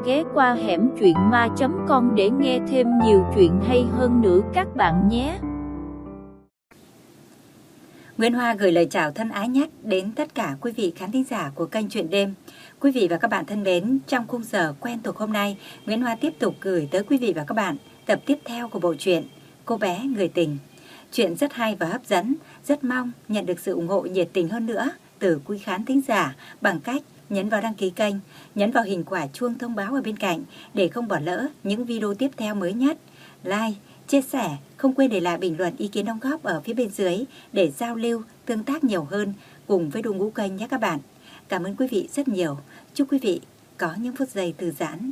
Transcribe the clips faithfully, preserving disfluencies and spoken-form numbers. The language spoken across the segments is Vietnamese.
ghé qua hẻm truyện ma chấm com để nghe thêm nhiều chuyện hay hơn nữa các bạn nhé. Nguyễn Hoa gửi lời chào thân ái nhất đến tất cả quý vị khán thính giả của kênh Chuyện Đêm. Quý vị và các bạn thân mến, trong khung giờ quen thuộc hôm nay, Nguyễn Hoa tiếp tục gửi tới quý vị và các bạn tập tiếp theo của bộ truyện Cô bé người tình. Chuyện rất hay và hấp dẫn, rất mong nhận được sự ủng hộ nhiệt tình hơn nữa từ quý khán thính giả bằng cách nhấn vào đăng ký kênh, nhấn vào hình quả chuông thông báo ở bên cạnh để không bỏ lỡ những video tiếp theo mới nhất. Like, chia sẻ, không quên để lại bình luận ý kiến đóng góp ở phía bên dưới để giao lưu, tương tác nhiều hơn cùng với đội ngũ kênh nhé các bạn. Cảm ơn quý vị rất nhiều. Chúc quý vị có những phút giây thư giãn.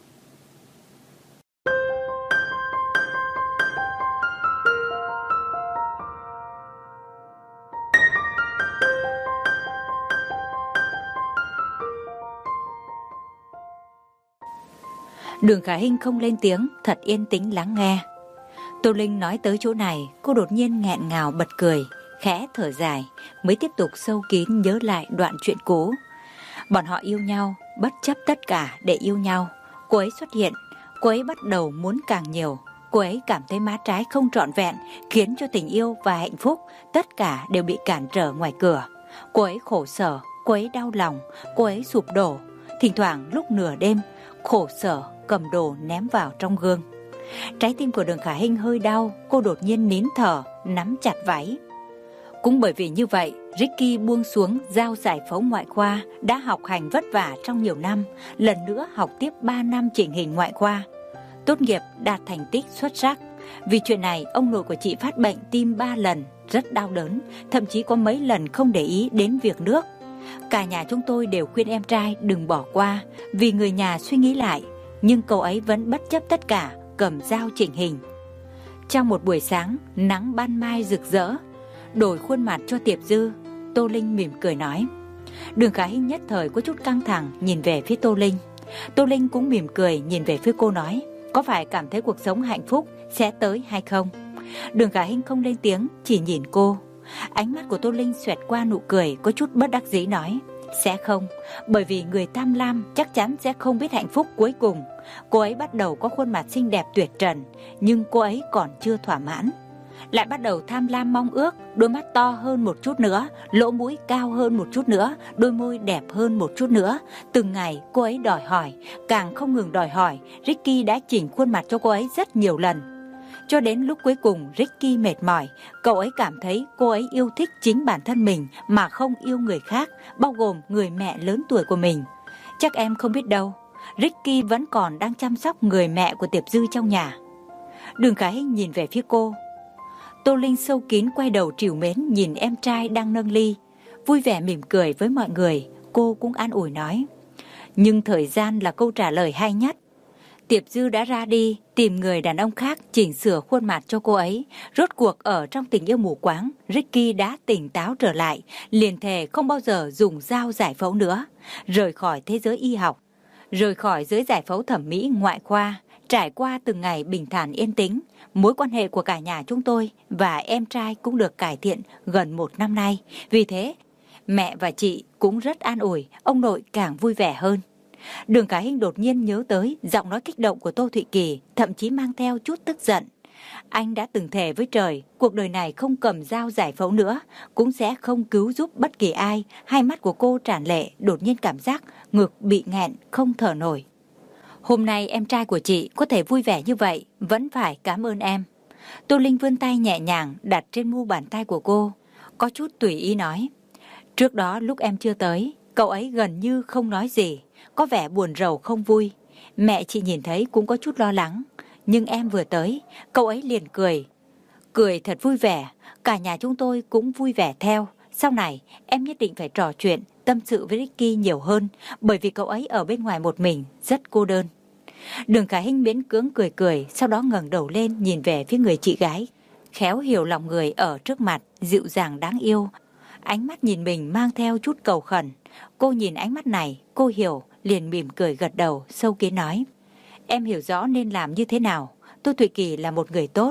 Đường Khả Hinh không lên tiếng, thật yên tĩnh lắng nghe. Tô Linh nói tới chỗ này, cô đột nhiên nghẹn ngào bật cười, khẽ thở dài, mới tiếp tục sâu kín nhớ lại đoạn chuyện cũ. Bọn họ yêu nhau, bất chấp tất cả để yêu nhau. Cô ấy xuất hiện, cô ấy bắt đầu muốn càng nhiều. Cô ấy cảm thấy má trái không trọn vẹn, khiến cho tình yêu và hạnh phúc tất cả đều bị cản trở ngoài cửa. Cô ấy khổ sở, cô ấy đau lòng, cô ấy sụp đổ. Thỉnh thoảng lúc nửa đêm, khổ sở cầm đồ ném vào trong gương. Trái tim của Đường Khả Hinh hơi đau, cô đột nhiên nín thở, nắm chặt váy. Cũng bởi vì như vậy, Ricky buông xuống giao giải phẫu ngoại khoa, đã học hành vất vả trong nhiều năm, lần nữa học tiếp ba năm chỉnh hình ngoại khoa. Tốt nghiệp đạt thành tích xuất sắc. Vì chuyện này, ông nội của chị phát bệnh tim ba lần, rất đau đớn, thậm chí có mấy lần không để ý đến việc nước. Cả nhà chúng tôi đều khuyên em trai đừng bỏ qua, vì người nhà suy nghĩ lại, nhưng cậu ấy vẫn bất chấp tất cả, cầm dao chỉnh hình. Trong một buổi sáng, nắng ban mai rực rỡ, đổi khuôn mặt cho Tiệp Dư, Tô Linh mỉm cười nói. Đường Khả Hinh nhất thời có chút căng thẳng nhìn về phía Tô Linh. Tô Linh cũng mỉm cười nhìn về phía cô nói, có phải cảm thấy cuộc sống hạnh phúc sẽ tới hay không? Đường Khả Hinh không lên tiếng, chỉ nhìn cô. Ánh mắt của Tô Linh xoẹt qua nụ cười có chút bất đắc dĩ nói, sẽ không, bởi vì người tham lam chắc chắn sẽ không biết hạnh phúc cuối cùng. Cô ấy bắt đầu có khuôn mặt xinh đẹp tuyệt trần, nhưng cô ấy còn chưa thỏa mãn. Lại bắt đầu tham lam mong ước, đôi mắt to hơn một chút nữa, lỗ mũi cao hơn một chút nữa, đôi môi đẹp hơn một chút nữa. Từng ngày cô ấy đòi hỏi, càng không ngừng đòi hỏi. Ricky đã chỉnh khuôn mặt cho cô ấy rất nhiều lần. Cho đến lúc cuối cùng Ricky mệt mỏi, cậu ấy cảm thấy cô ấy yêu thích chính bản thân mình mà không yêu người khác, bao gồm người mẹ lớn tuổi của mình. Chắc em không biết đâu, Ricky vẫn còn đang chăm sóc người mẹ của Tiệp Dư trong nhà. Đường Khả Hinh nhìn về phía cô. Tô Linh sâu kín quay đầu trìu mến nhìn em trai đang nâng ly, vui vẻ mỉm cười với mọi người. Cô cũng an ủi nói, nhưng thời gian là câu trả lời hay nhất. Tiệp Dư đã ra đi tìm người đàn ông khác chỉnh sửa khuôn mặt cho cô ấy. Rốt cuộc ở trong tình yêu mù quáng, Ricky đã tỉnh táo trở lại, liền thề không bao giờ dùng dao giải phẫu nữa, rời khỏi thế giới y học, rời khỏi giới giải phẫu thẩm mỹ ngoại khoa. Trải qua từng ngày bình thản yên tĩnh, mối quan hệ của cả nhà chúng tôi và em trai cũng được cải thiện gần một năm nay. Vì thế, mẹ và chị cũng rất an ủi, ông nội càng vui vẻ hơn. Đường Khả Hinh đột nhiên nhớ tới giọng nói kích động của Tô Thụy Kỳ, thậm chí mang theo chút tức giận. Anh đã từng thề với trời, cuộc đời này không cầm dao giải phẫu nữa, cũng sẽ không cứu giúp bất kỳ ai. Hai mắt của cô tràn lệ, đột nhiên cảm giác ngực bị nghẹn, không thở nổi. Hôm nay em trai của chị có thể vui vẻ như vậy, vẫn phải cảm ơn em. Tô Linh vươn tay nhẹ nhàng đặt trên mu bàn tay của cô, có chút tùy ý nói. Trước đó lúc em chưa tới, cậu ấy gần như không nói gì, có vẻ buồn rầu không vui. Mẹ chị nhìn thấy cũng có chút lo lắng, nhưng em vừa tới, cậu ấy liền cười. Cười thật vui vẻ, cả nhà chúng tôi cũng vui vẻ theo. Sau này em nhất định phải trò chuyện, tâm sự với Ricky nhiều hơn, bởi vì cậu ấy ở bên ngoài một mình, rất cô đơn. Đường Khả Hinh miễn cưỡng cười cười, sau đó ngẩng đầu lên nhìn về phía người chị gái, khéo hiểu lòng người ở trước mặt, dịu dàng đáng yêu. Ánh mắt nhìn mình mang theo chút cầu khẩn. Cô nhìn ánh mắt này, cô hiểu, liền mỉm cười gật đầu, sâu kín nói. Em hiểu rõ nên làm như thế nào. Tô Thụy Kỳ là một người tốt,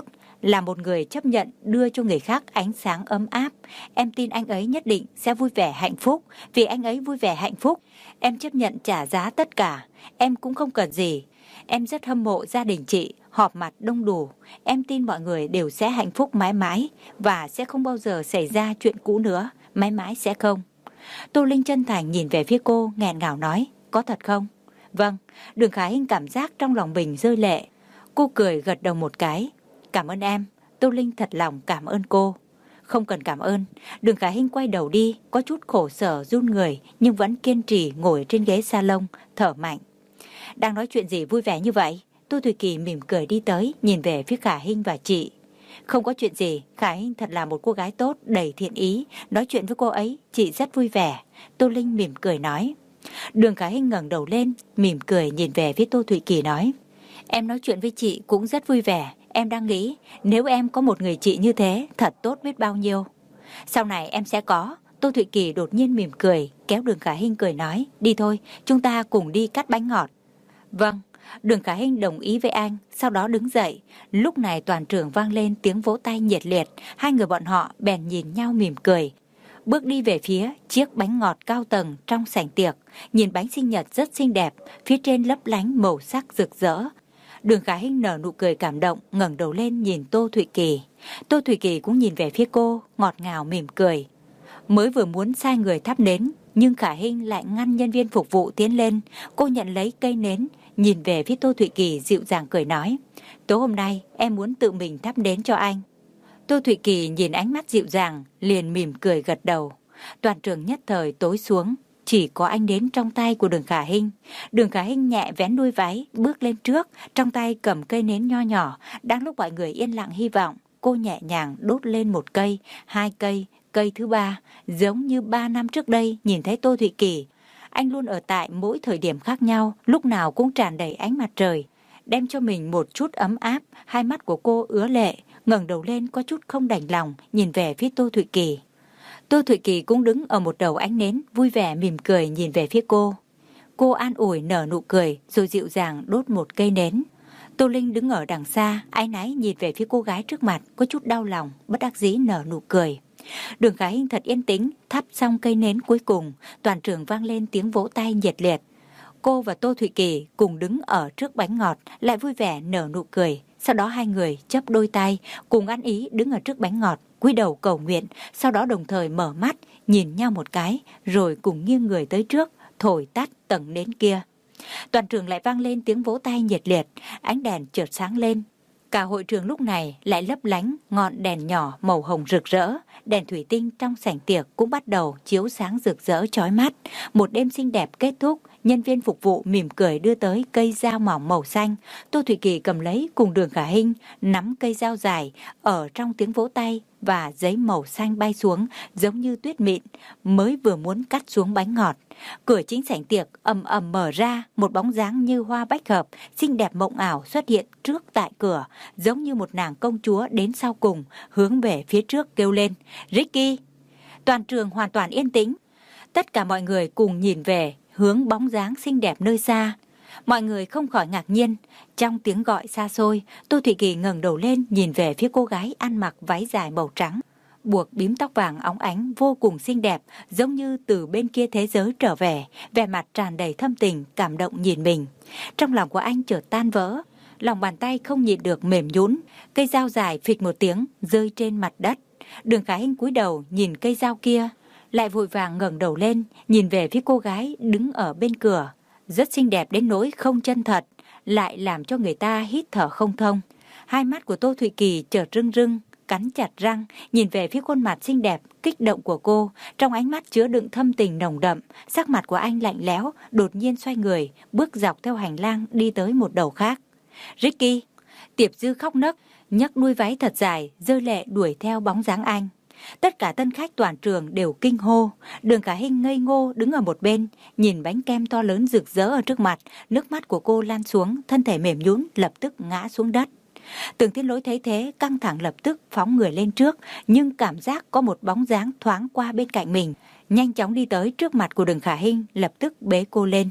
là một người chấp nhận đưa cho người khác ánh sáng ấm áp. Em tin anh ấy nhất định sẽ vui vẻ hạnh phúc. Vì anh ấy vui vẻ hạnh phúc, em chấp nhận trả giá tất cả. Em cũng không cần gì. Em rất hâm mộ gia đình chị, họp mặt đông đủ. Em tin mọi người đều sẽ hạnh phúc mãi mãi và sẽ không bao giờ xảy ra chuyện cũ nữa. Mãi mãi sẽ không. Tô Linh chân thành nhìn về phía cô, nghẹn ngào nói, có thật không? Vâng. Đường Khả Hinh cảm giác trong lòng mình rơi lệ. Cô cười gật đầu một cái. Cảm ơn em. Tô Linh thật lòng cảm ơn cô. Không cần cảm ơn. Đường Khả Hinh quay đầu đi, có chút khổ sở run người nhưng vẫn kiên trì ngồi trên ghế salon, thở mạnh. Đang nói chuyện gì vui vẻ như vậy? Tô Thủy Kỳ mỉm cười đi tới, nhìn về phía Khả Hinh và chị. Không có chuyện gì, Khả Hinh thật là một cô gái tốt, đầy thiện ý. Nói chuyện với cô ấy, chị rất vui vẻ. Tô Linh mỉm cười nói. Đường Khả Hinh ngẩng đầu lên, mỉm cười nhìn về phía Tô Thủy Kỳ nói. Em nói chuyện với chị cũng rất vui vẻ. Em đang nghĩ, nếu em có một người chị như thế, thật tốt biết bao nhiêu. Sau này em sẽ có. Tô Thủy Kỳ đột nhiên mỉm cười, kéo Đường Khả Hinh cười nói. Đi thôi, chúng ta cùng đi cắt bánh ngọt. Vâng. Đường Khả Hinh đồng ý với anh, sau đó đứng dậy. Lúc này toàn trường vang lên tiếng vỗ tay nhiệt liệt. Hai người bọn họ bèn nhìn nhau mỉm cười, bước đi về phía chiếc bánh ngọt cao tầng trong sảnh tiệc. Nhìn bánh sinh nhật rất xinh đẹp, phía trên lấp lánh màu sắc rực rỡ. Đường Khả Hinh nở nụ cười cảm động, ngẩng đầu lên nhìn Tô Thủy Kỳ. Tô Thủy Kỳ cũng nhìn về phía cô, ngọt ngào mỉm cười. Mới vừa muốn sai người thắp nến, nhưng Khả Hinh lại ngăn nhân viên phục vụ tiến lên. Cô nhận lấy cây nến, nhìn về phía Tô Thủy Kỳ dịu dàng cười nói. Tối hôm nay em muốn tự mình thắp nến cho anh. Tô Thủy Kỳ nhìn ánh mắt dịu dàng, liền mỉm cười gật đầu. Toàn trường nhất thời tối xuống, chỉ có ánh nến trong tay của Đường Khả Hinh. Đường Khả Hinh nhẹ vén đuôi váy, bước lên trước, trong tay cầm cây nến nho nhỏ. Đang lúc mọi người yên lặng hy vọng, cô nhẹ nhàng đốt lên một cây, hai cây, cây thứ ba. Giống như ba năm trước đây nhìn thấy Tô Thủy Kỳ, anh luôn ở tại mỗi thời điểm khác nhau, lúc nào cũng tràn đầy ánh mặt trời, đem cho mình một chút ấm áp. Hai mắt của cô ứa lệ, ngẩng đầu lên có chút không đành lòng, nhìn về phía Tô Thủy Kỳ. Tô Thủy Kỳ cũng đứng ở một đầu ánh nến, vui vẻ mỉm cười nhìn về phía cô. Cô an ủi nở nụ cười, rồi dịu dàng đốt một cây nến. Tô Linh đứng ở đằng xa, áy náy nhìn về phía cô gái trước mặt, có chút đau lòng, bất đắc dĩ nở nụ cười. Đường Khả Hinh thật yên tĩnh, thắp xong cây nến cuối cùng, toàn trường vang lên tiếng vỗ tay nhiệt liệt. Cô và Tô Thủy Kỳ cùng đứng ở trước bánh ngọt, lại vui vẻ nở nụ cười. Sau đó hai người chấp đôi tay, cùng ăn ý đứng ở trước bánh ngọt, cúi đầu cầu nguyện, sau đó đồng thời mở mắt, nhìn nhau một cái, rồi cùng nghiêng người tới trước, thổi tắt tầng nến kia. Toàn trường lại vang lên tiếng vỗ tay nhiệt liệt, ánh đèn chợt sáng lên. Cả hội trường lúc này lại lấp lánh ngọn đèn nhỏ màu hồng rực rỡ, đèn thủy tinh trong sảnh tiệc cũng bắt đầu chiếu sáng rực rỡ chói mắt. Một đêm xinh đẹp kết thúc, nhân viên phục vụ mỉm cười đưa tới cây dao mỏng màu xanh. Tô Thủy Kỳ cầm lấy cùng Đường Khả Hinh, nắm cây dao dài, ở trong tiếng vỗ tay và giấy màu xanh bay xuống giống như tuyết mịn, mới vừa muốn cắt xuống bánh ngọt. Cửa chính sảnh tiệc ầm ầm mở ra, một bóng dáng như hoa bách hợp, xinh đẹp mộng ảo xuất hiện trước tại cửa, giống như một nàng công chúa đến sau cùng, hướng về phía trước kêu lên, Ricky! Toàn trường hoàn toàn yên tĩnh. Tất cả mọi người cùng nhìn về hướng bóng dáng xinh đẹp nơi xa. Mọi người không khỏi ngạc nhiên. Trong tiếng gọi xa xôi, Tô Thủy Kỳ ngẩng đầu lên nhìn về phía cô gái ăn mặc váy dài màu trắng, buộc bím tóc vàng óng ánh vô cùng xinh đẹp, giống như từ bên kia thế giới trở về, vẻ mặt tràn đầy thâm tình, cảm động nhìn mình. Trong lòng của anh chợt tan vỡ, lòng bàn tay không nhịn được mềm nhũn, cây dao dài phịch một tiếng rơi trên mặt đất. Đường Khả Hinh cúi đầu nhìn cây dao kia, lại vội vàng ngẩng đầu lên nhìn về phía cô gái đứng ở bên cửa, rất xinh đẹp đến nỗi không chân thật, lại làm cho người ta hít thở không thông. Hai mắt của Tô Thủy Kỳ chợt rưng rưng, cắn chặt răng, nhìn về phía khuôn mặt xinh đẹp, kích động của cô, trong ánh mắt chứa đựng thâm tình nồng đậm. Sắc mặt của anh lạnh lẽo, đột nhiên xoay người, bước dọc theo hành lang đi tới một đầu khác. Ricky! Tiệp Dư khóc nấc, nhấc đuôi váy thật dài, rơi lệ đuổi theo bóng dáng anh. Tất cả tân khách toàn trường đều kinh hô. Đường Khả Hinh ngây ngô đứng ở một bên, nhìn bánh kem to lớn rực rỡ ở trước mặt, nước mắt của cô lan xuống, thân thể mềm nhũn lập tức ngã xuống đất. Tưởng Thiên Lỗi thấy thế, căng thẳng lập tức phóng người lên trước, nhưng cảm giác có một bóng dáng thoáng qua bên cạnh mình, nhanh chóng đi tới trước mặt của Đường Khả Hinh, lập tức bế cô lên.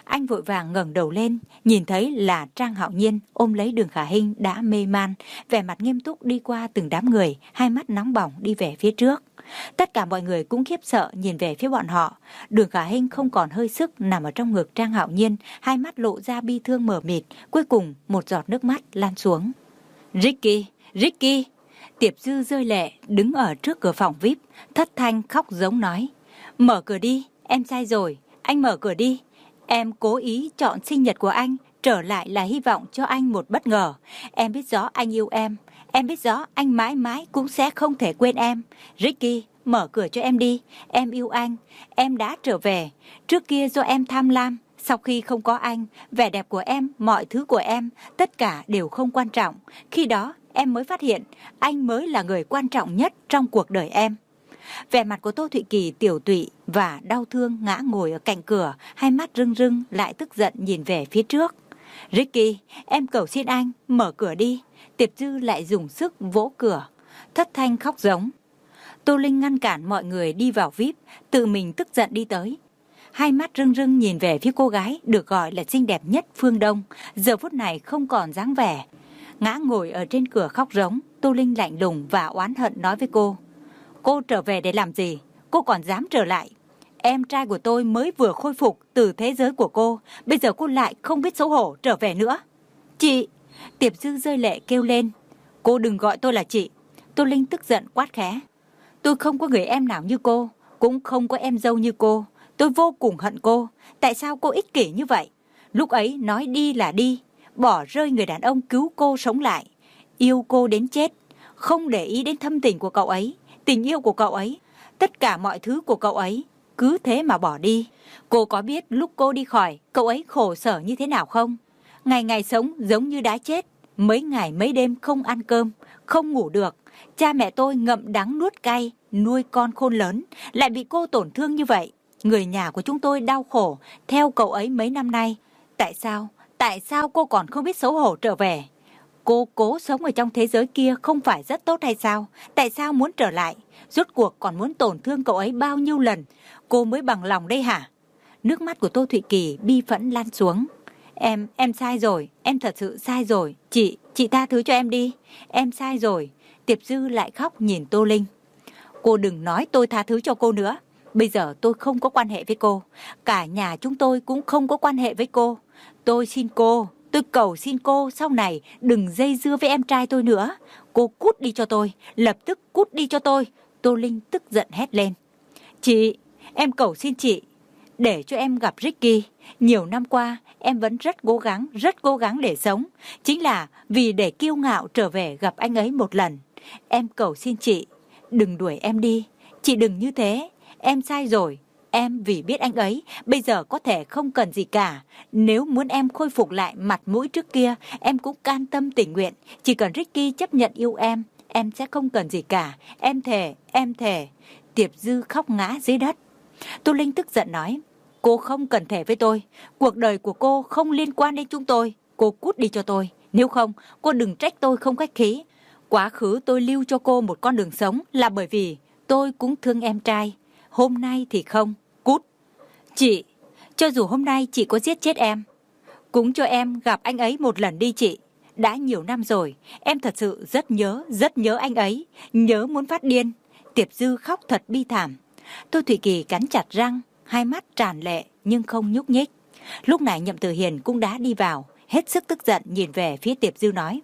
Anh vội vàng ngẩng đầu lên, nhìn thấy là Trang Hạo Nhiên ôm lấy Đường Khả Hinh đã mê man, vẻ mặt nghiêm túc đi qua từng đám người, hai mắt nóng bỏng đi về phía trước. Tất cả mọi người cũng khiếp sợ nhìn về phía bọn họ. Đường Khả Hinh không còn hơi sức nằm ở trong ngực Trang Hạo Nhiên, hai mắt lộ ra bi thương mờ mịt, cuối cùng một giọt nước mắt lan xuống. Ricky, Ricky! Tiệp Dư rơi lệ, đứng ở trước cửa phòng vi ai pi, thất thanh khóc giống nói. Mở cửa đi, em sai rồi, anh mở cửa đi. Em cố ý chọn sinh nhật của anh, trở lại là hy vọng cho anh một bất ngờ. Em biết rõ anh yêu em, em biết rõ anh mãi mãi cũng sẽ không thể quên em. Ricky, mở cửa cho em đi, em yêu anh, em đã trở về. Trước kia do em tham lam, sau khi không có anh, vẻ đẹp của em, mọi thứ của em, tất cả đều không quan trọng. Khi đó em mới phát hiện anh mới là người quan trọng nhất trong cuộc đời em. Vẻ mặt của Tô Thụy Kỳ tiểu tụy và đau thương ngã ngồi ở cạnh cửa, hai mắt rưng rưng lại tức giận nhìn về phía trước. Ricky, em cầu xin anh, mở cửa đi. Tiệp Dư lại dùng sức vỗ cửa, thất thanh khóc giống. Tô Linh ngăn cản mọi người đi vào vi ai pi, tự mình tức giận đi tới. Hai mắt rưng rưng nhìn về phía cô gái được gọi là xinh đẹp nhất phương Đông, giờ phút này không còn dáng vẻ. Ngã ngồi ở trên cửa khóc rống, Tô Linh lạnh lùng và oán hận nói với cô. Cô trở về để làm gì? Cô còn dám trở lại? Em trai của tôi mới vừa khôi phục từ thế giới của cô, bây giờ cô lại không biết xấu hổ trở về nữa. Chị! Tiệp Dư rơi lệ kêu lên. Cô đừng gọi tôi là chị. Tô Linh tức giận quát khẽ. Tôi không có người em nào như cô, cũng không có em dâu như cô. Tôi vô cùng hận cô. Tại sao cô ích kỷ như vậy? Lúc ấy nói đi là đi, bỏ rơi người đàn ông cứu cô sống lại, yêu cô đến chết, không để ý đến thâm tình của cậu ấy, tình yêu của cậu ấy, tất cả mọi thứ của cậu ấy, cứ thế mà bỏ đi. Cô có biết lúc cô đi khỏi, cậu ấy khổ sở như thế nào không? Ngày ngày sống giống như đã chết, mấy ngày mấy đêm không ăn cơm, không ngủ được. Cha mẹ tôi ngậm đắng nuốt cay, nuôi con khôn lớn, lại bị cô tổn thương như vậy. Người nhà của chúng tôi đau khổ theo cậu ấy mấy năm nay. Tại sao? Tại sao cô còn không biết xấu hổ trở về? Cô cố sống ở trong thế giới kia không phải rất tốt hay sao? Tại sao muốn trở lại? Rốt cuộc còn muốn tổn thương cậu ấy bao nhiêu lần? Cô mới bằng lòng đây hả? Nước mắt của Tô Thụy Kỳ bi phẫn lan xuống. Em, em sai rồi, em thật sự sai rồi. Chị, chị tha thứ cho em đi. Em sai rồi. Tiệp Dư lại khóc nhìn Tô Linh. Cô đừng nói tôi tha thứ cho cô nữa. Bây giờ tôi không có quan hệ với cô. Cả nhà chúng tôi cũng không có quan hệ với cô. Tôi xin cô, tôi cầu xin cô sau này đừng dây dưa với em trai tôi nữa. Cô cút đi cho tôi, lập tức cút đi cho tôi. Tô Linh tức giận hét lên. Chị, em cầu xin chị, để cho em gặp Ricky. Nhiều năm qua, em vẫn rất cố gắng, rất cố gắng để sống. Chính là vì để kiêu ngạo trở về gặp anh ấy một lần. Em cầu xin chị, đừng đuổi em đi. Chị đừng như thế, em sai rồi. Em vì biết anh ấy, bây giờ có thể không cần gì cả. Nếu muốn em khôi phục lại mặt mũi trước kia, em cũng can tâm tình nguyện. Chỉ cần Ricky chấp nhận yêu em, em sẽ không cần gì cả. Em thề, em thề. Tiệp Dư khóc ngã dưới đất. Tô Linh tức giận nói, cô không cần thề với tôi. Cuộc đời của cô không liên quan đến chúng tôi. Cô cút đi cho tôi. Nếu không, cô đừng trách tôi không khách khí. Quá khứ tôi lưu cho cô một con đường sống là bởi vì tôi cũng thương em trai. Hôm nay thì không. Cút. Chị, cho dù hôm nay chị có giết chết em, cũng cho em gặp anh ấy một lần đi chị. Đã nhiều năm rồi, em thật sự rất nhớ, rất nhớ anh ấy. Nhớ muốn phát điên. Tiệp Dư khóc thật bi thảm. Tô Thụy Kỳ cắn chặt răng, hai mắt tràn lệ nhưng không nhúc nhích. Lúc này Nhậm Tử Hiền cũng đã đi vào, hết sức tức giận nhìn về phía Tiệp Dư nói.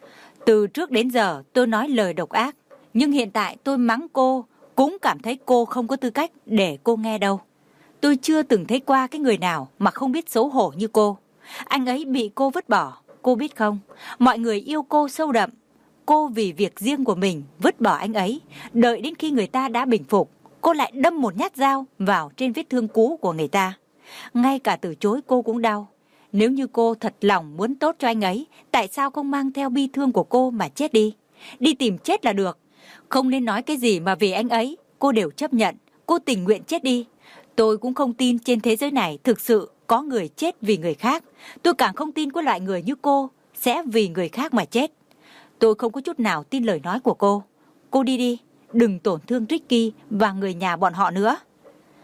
Từ trước đến giờ tôi nói lời độc ác, nhưng hiện tại tôi mắng cô, cũng cảm thấy cô không có tư cách để cô nghe đâu. Tôi chưa từng thấy qua cái người nào mà không biết xấu hổ như cô. Anh ấy bị cô vứt bỏ, cô biết không? Mọi người yêu cô sâu đậm. Cô vì việc riêng của mình vứt bỏ anh ấy. Đợi đến khi người ta đã bình phục, cô lại đâm một nhát dao vào trên vết thương cũ của người ta. Ngay cả từ chối cô cũng đau. Nếu như cô thật lòng muốn tốt cho anh ấy, tại sao không mang theo bi thương của cô mà chết đi? Đi tìm chết là được. Không nên nói cái gì mà vì anh ấy, cô đều chấp nhận. Cô tình nguyện chết đi. Tôi cũng không tin trên thế giới này thực sự có người chết vì người khác. Tôi càng không tin có loại người như cô sẽ vì người khác mà chết. Tôi không có chút nào tin lời nói của cô. Cô đi đi, đừng tổn thương Ricky và người nhà bọn họ nữa.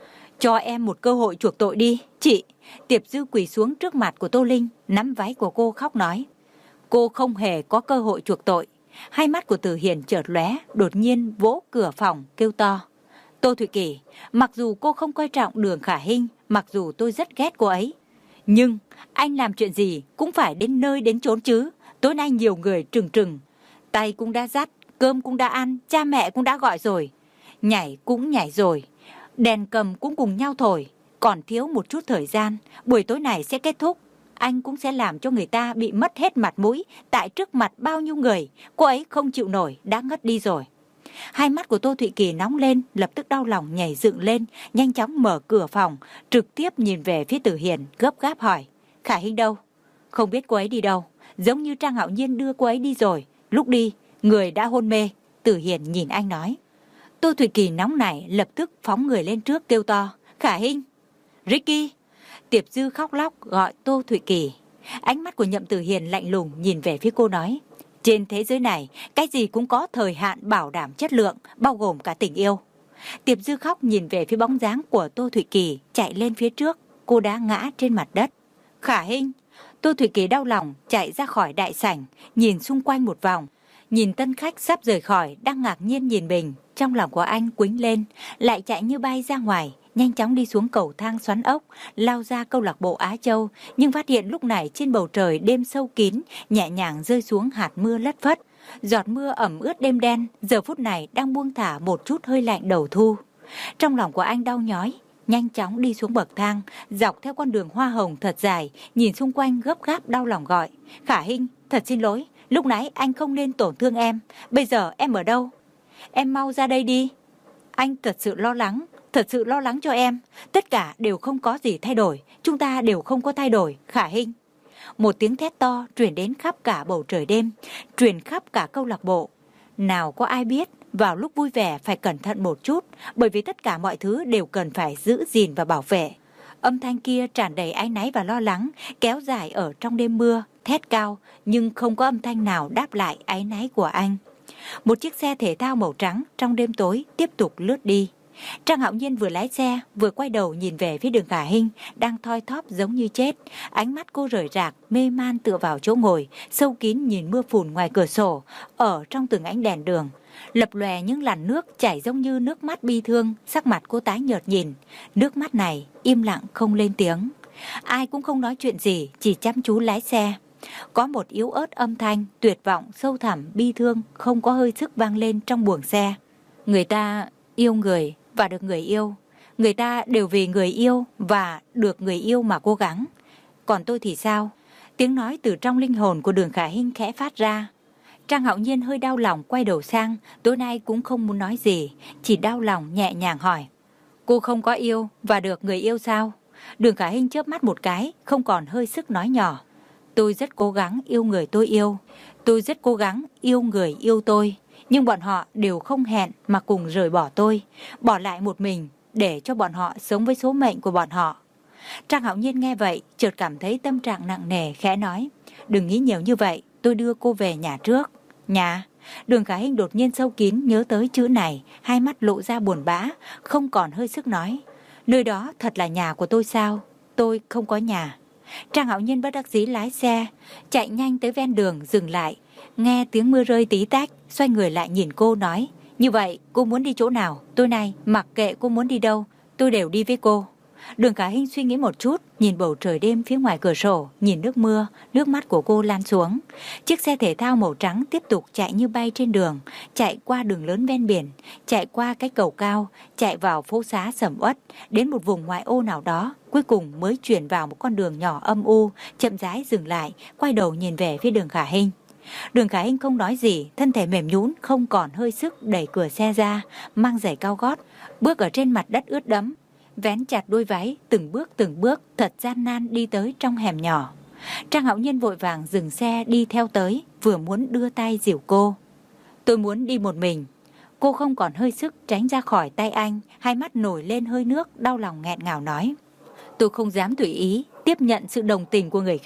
Cho em một cơ hội chuộc tội đi, chị. Tiệp Dư quỳ xuống trước mặt của Tô Linh, nắm váy của cô khóc nói. Cô không hề có cơ hội chuộc tội. Hai mắt của Từ Hiền chợt lóe, đột nhiên vỗ cửa phòng kêu to. Tô Thụy Kỳ, mặc dù cô không coi trọng Đường Khả Hinh, mặc dù tôi rất ghét cô ấy, nhưng anh làm chuyện gì cũng phải đến nơi đến chốn chứ. Tối nay nhiều người trừng trừng, tay cũng đã dắt, cơm cũng đã ăn, cha mẹ cũng đã gọi rồi, nhảy cũng nhảy rồi, đèn cầm cũng cùng nhau thổi, còn thiếu một chút thời gian, buổi tối này sẽ kết thúc. Anh cũng sẽ làm cho người ta bị mất hết mặt mũi tại trước mặt bao nhiêu người. Cô ấy không chịu nổi, đã ngất đi rồi. Hai mắt của Tô Thụy Kỳ nóng lên, lập tức đau lòng nhảy dựng lên, nhanh chóng mở cửa phòng, trực tiếp nhìn về phía Từ Hiền, gấp gáp hỏi. Khả Hinh đâu? Không biết cô ấy đi đâu, giống như Trang Hạo Nhiên đưa cô ấy đi rồi. Lúc đi, người đã hôn mê. Từ Hiền nhìn anh nói. Tô Thụy Kỳ nóng nảy, lập tức phóng người lên trước kêu to. Khả Hinh! Ricky! Tiệp Dư khóc lóc gọi Tô Thụy Kỳ. Ánh mắt của Nhậm Từ Hiền lạnh lùng nhìn về phía cô nói. Trên thế giới này, cái gì cũng có thời hạn bảo đảm chất lượng, bao gồm cả tình yêu. Tiệp Dư khóc nhìn về phía bóng dáng của Tô Thụy Kỳ, chạy lên phía trước. Cô đã ngã trên mặt đất. Khả Hinh! Tô Thụy Kỳ đau lòng chạy ra khỏi đại sảnh, nhìn xung quanh một vòng. Nhìn tân khách sắp rời khỏi, đang ngạc nhiên nhìn mình. Trong lòng của anh quýnh lên, lại chạy như bay ra ngoài. Nhanh chóng đi xuống cầu thang xoắn ốc, lao ra câu lạc bộ Á Châu, nhưng phát hiện lúc này trên bầu trời đêm sâu kín, nhẹ nhàng rơi xuống hạt mưa lất phất. Giọt mưa ẩm ướt đêm đen, giờ phút này đang buông thả một chút hơi lạnh đầu thu. Trong lòng của anh đau nhói, nhanh chóng đi xuống bậc thang, dọc theo con đường hoa hồng thật dài, nhìn xung quanh gấp gáp đau lòng gọi. Khả Hinh, thật xin lỗi, lúc nãy anh không nên tổn thương em, bây giờ em ở đâu? Em mau ra đây đi. Anh thật sự lo lắng. Thật sự lo lắng cho em. Tất cả đều không có gì thay đổi. Chúng ta đều không có thay đổi. Khả Hinh! Một tiếng thét to truyền đến khắp cả bầu trời đêm, truyền khắp cả câu lạc bộ. Nào có ai biết vào lúc vui vẻ phải cẩn thận một chút, bởi vì tất cả mọi thứ đều cần phải giữ gìn và bảo vệ. Âm thanh kia tràn đầy áy náy và lo lắng, kéo dài ở trong đêm mưa, thét cao, nhưng không có âm thanh nào đáp lại áy náy của anh. Một chiếc xe thể thao màu trắng trong đêm tối tiếp tục lướt đi. Trang Hạo Nhiên vừa lái xe, vừa quay đầu nhìn về phía Đường Khả Hinh, đang thoi thóp giống như chết. Ánh mắt cô rời rạc, mê man tựa vào chỗ ngồi, sâu kín nhìn mưa phùn ngoài cửa sổ, ở trong từng ánh đèn đường. Lập lòe những làn nước chảy giống như nước mắt bi thương, sắc mặt cô tái nhợt nhìn. Nước mắt này im lặng không lên tiếng. Ai cũng không nói chuyện gì, chỉ chăm chú lái xe. Có một yếu ớt âm thanh, tuyệt vọng, sâu thẳm, bi thương, không có hơi sức vang lên trong buồng xe. Người ta yêu người và được người yêu. Người ta đều vì người yêu và được người yêu mà cố gắng. Còn tôi thì sao? Tiếng nói từ trong linh hồn của Đường Khả Hinh khẽ phát ra. Trang Hạo Nhiên hơi đau lòng quay đầu sang, tối nay cũng không muốn nói gì, chỉ đau lòng nhẹ nhàng hỏi. Cô không có yêu và được người yêu sao? Đường Khả Hinh chớp mắt một cái, không còn hơi sức nói nhỏ. Tôi rất cố gắng yêu người tôi yêu. Tôi rất cố gắng yêu người yêu tôi. Nhưng bọn họ đều không hẹn mà cùng rời bỏ tôi, bỏ lại một mình để cho bọn họ sống với số mệnh của bọn họ. Trang Hạo Nhiên nghe vậy, chợt cảm thấy tâm trạng nặng nề, khẽ nói. Đừng nghĩ nhiều như vậy, tôi đưa cô về nhà trước. Nhà? Đường Khả Hinh đột nhiên sâu kín nhớ tới chữ này, hai mắt lộ ra buồn bã, không còn hơi sức nói. Nơi đó thật là nhà của tôi sao? Tôi không có nhà. Trang Hạo Nhiên bất đắc dĩ lái xe, chạy nhanh tới ven đường dừng lại, nghe tiếng mưa rơi tí tách, xoay người lại nhìn cô nói. Như vậy cô muốn đi chỗ nào? Tối nay mặc kệ cô muốn đi đâu, tôi đều đi với cô. Đường Khả Hinh suy nghĩ một chút, nhìn bầu trời đêm phía ngoài cửa sổ, nhìn nước mưa, nước mắt của cô lan xuống. Chiếc xe thể thao màu trắng tiếp tục chạy như bay trên đường, chạy qua đường lớn ven biển, chạy qua cái cầu cao, chạy vào phố xá sầm uất, đến một vùng ngoại ô nào đó, cuối cùng mới chuyển vào một con đường nhỏ âm u, chậm rãi dừng lại, quay đầu nhìn về phía Đường Khả Hinh. Đường Khả Hinh không nói gì, thân thể mềm nhũn, không còn hơi sức đẩy cửa xe ra, mang giày cao gót, bước ở trên mặt đất ướt đẫm, vén chặt đôi váy, từng bước từng bước thật gian nan đi tới trong hẻm nhỏ. Trang Hạo Nhiên vội vàng dừng xe đi theo tới, vừa muốn đưa tay dìu cô. Tôi muốn đi một mình. Cô không còn hơi sức tránh ra khỏi tay anh, hai mắt nổi lên hơi nước, đau lòng nghẹn ngào nói. Tôi không dám tùy ý tiếp nhận sự đồng tình của người khác,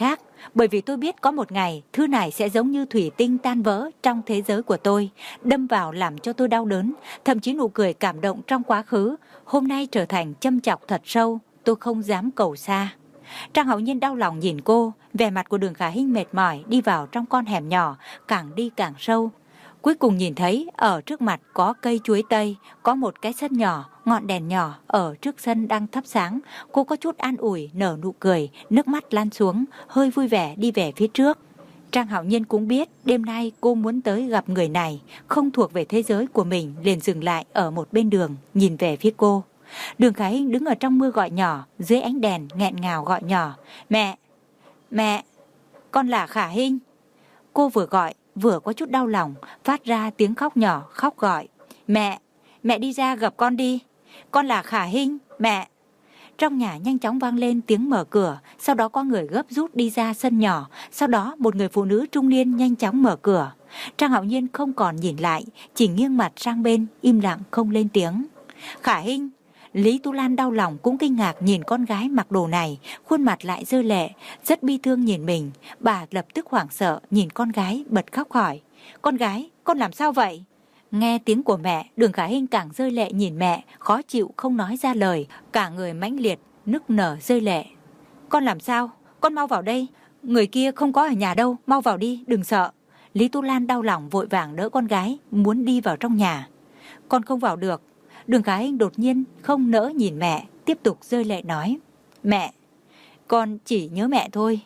bởi vì tôi biết có một ngày thứ này sẽ giống như thủy tinh tan vỡ trong thế giới của tôi, đâm vào làm cho tôi đau đớn, thậm chí nụ cười cảm động trong quá khứ, hôm nay trở thành châm chọc thật sâu, tôi không dám cầu xa. Trang Hạo Nhiên đau lòng nhìn cô, vẻ mặt của Đường Khả Hinh mệt mỏi đi vào trong con hẻm nhỏ, càng đi càng sâu. Cuối cùng nhìn thấy ở trước mặt có cây chuối tây, có một cái sân nhỏ, ngọn đèn nhỏ ở trước sân đang thắp sáng. Cô có chút an ủi, nở nụ cười, nước mắt lan xuống, hơi vui vẻ đi về phía trước. Trang Hạo Nhiên cũng biết đêm nay cô muốn tới gặp người này, không thuộc về thế giới của mình, liền dừng lại ở một bên đường, nhìn về phía cô. Đường Khả Hinh đứng ở trong mưa gọi nhỏ, dưới ánh đèn nghẹn ngào gọi nhỏ, mẹ, mẹ, con là Khả Hinh. Cô vừa gọi, vừa có chút đau lòng, phát ra tiếng khóc nhỏ, khóc gọi, mẹ, mẹ đi ra gặp con đi, con là Khả Hinh, mẹ. Trong nhà nhanh chóng vang lên tiếng mở cửa, sau đó có người gấp rút đi ra sân nhỏ, sau đó một người phụ nữ trung niên nhanh chóng mở cửa. Trang Hạo Nhiên không còn nhìn lại, chỉ nghiêng mặt sang bên, im lặng không lên tiếng. Khả Hinh. Lý Tu Lan đau lòng cũng kinh ngạc nhìn con gái mặc đồ này, khuôn mặt lại rơi lệ, rất bi thương nhìn mình. Bà lập tức hoảng sợ nhìn con gái bật khóc hỏi, con gái, con làm sao vậy? Nghe tiếng của mẹ, Đường Khả Hinh càng rơi lệ nhìn mẹ, khó chịu không nói ra lời, cả người mãnh liệt, nức nở rơi lệ. Con làm sao? Con mau vào đây, người kia không có ở nhà đâu, mau vào đi, đừng sợ. Lý Tu Lan đau lòng vội vàng đỡ con gái, muốn đi vào trong nhà. Con không vào được. Đường Khả Hinh đột nhiên không nỡ nhìn mẹ, tiếp tục rơi lệ nói, mẹ, con chỉ nhớ mẹ thôi,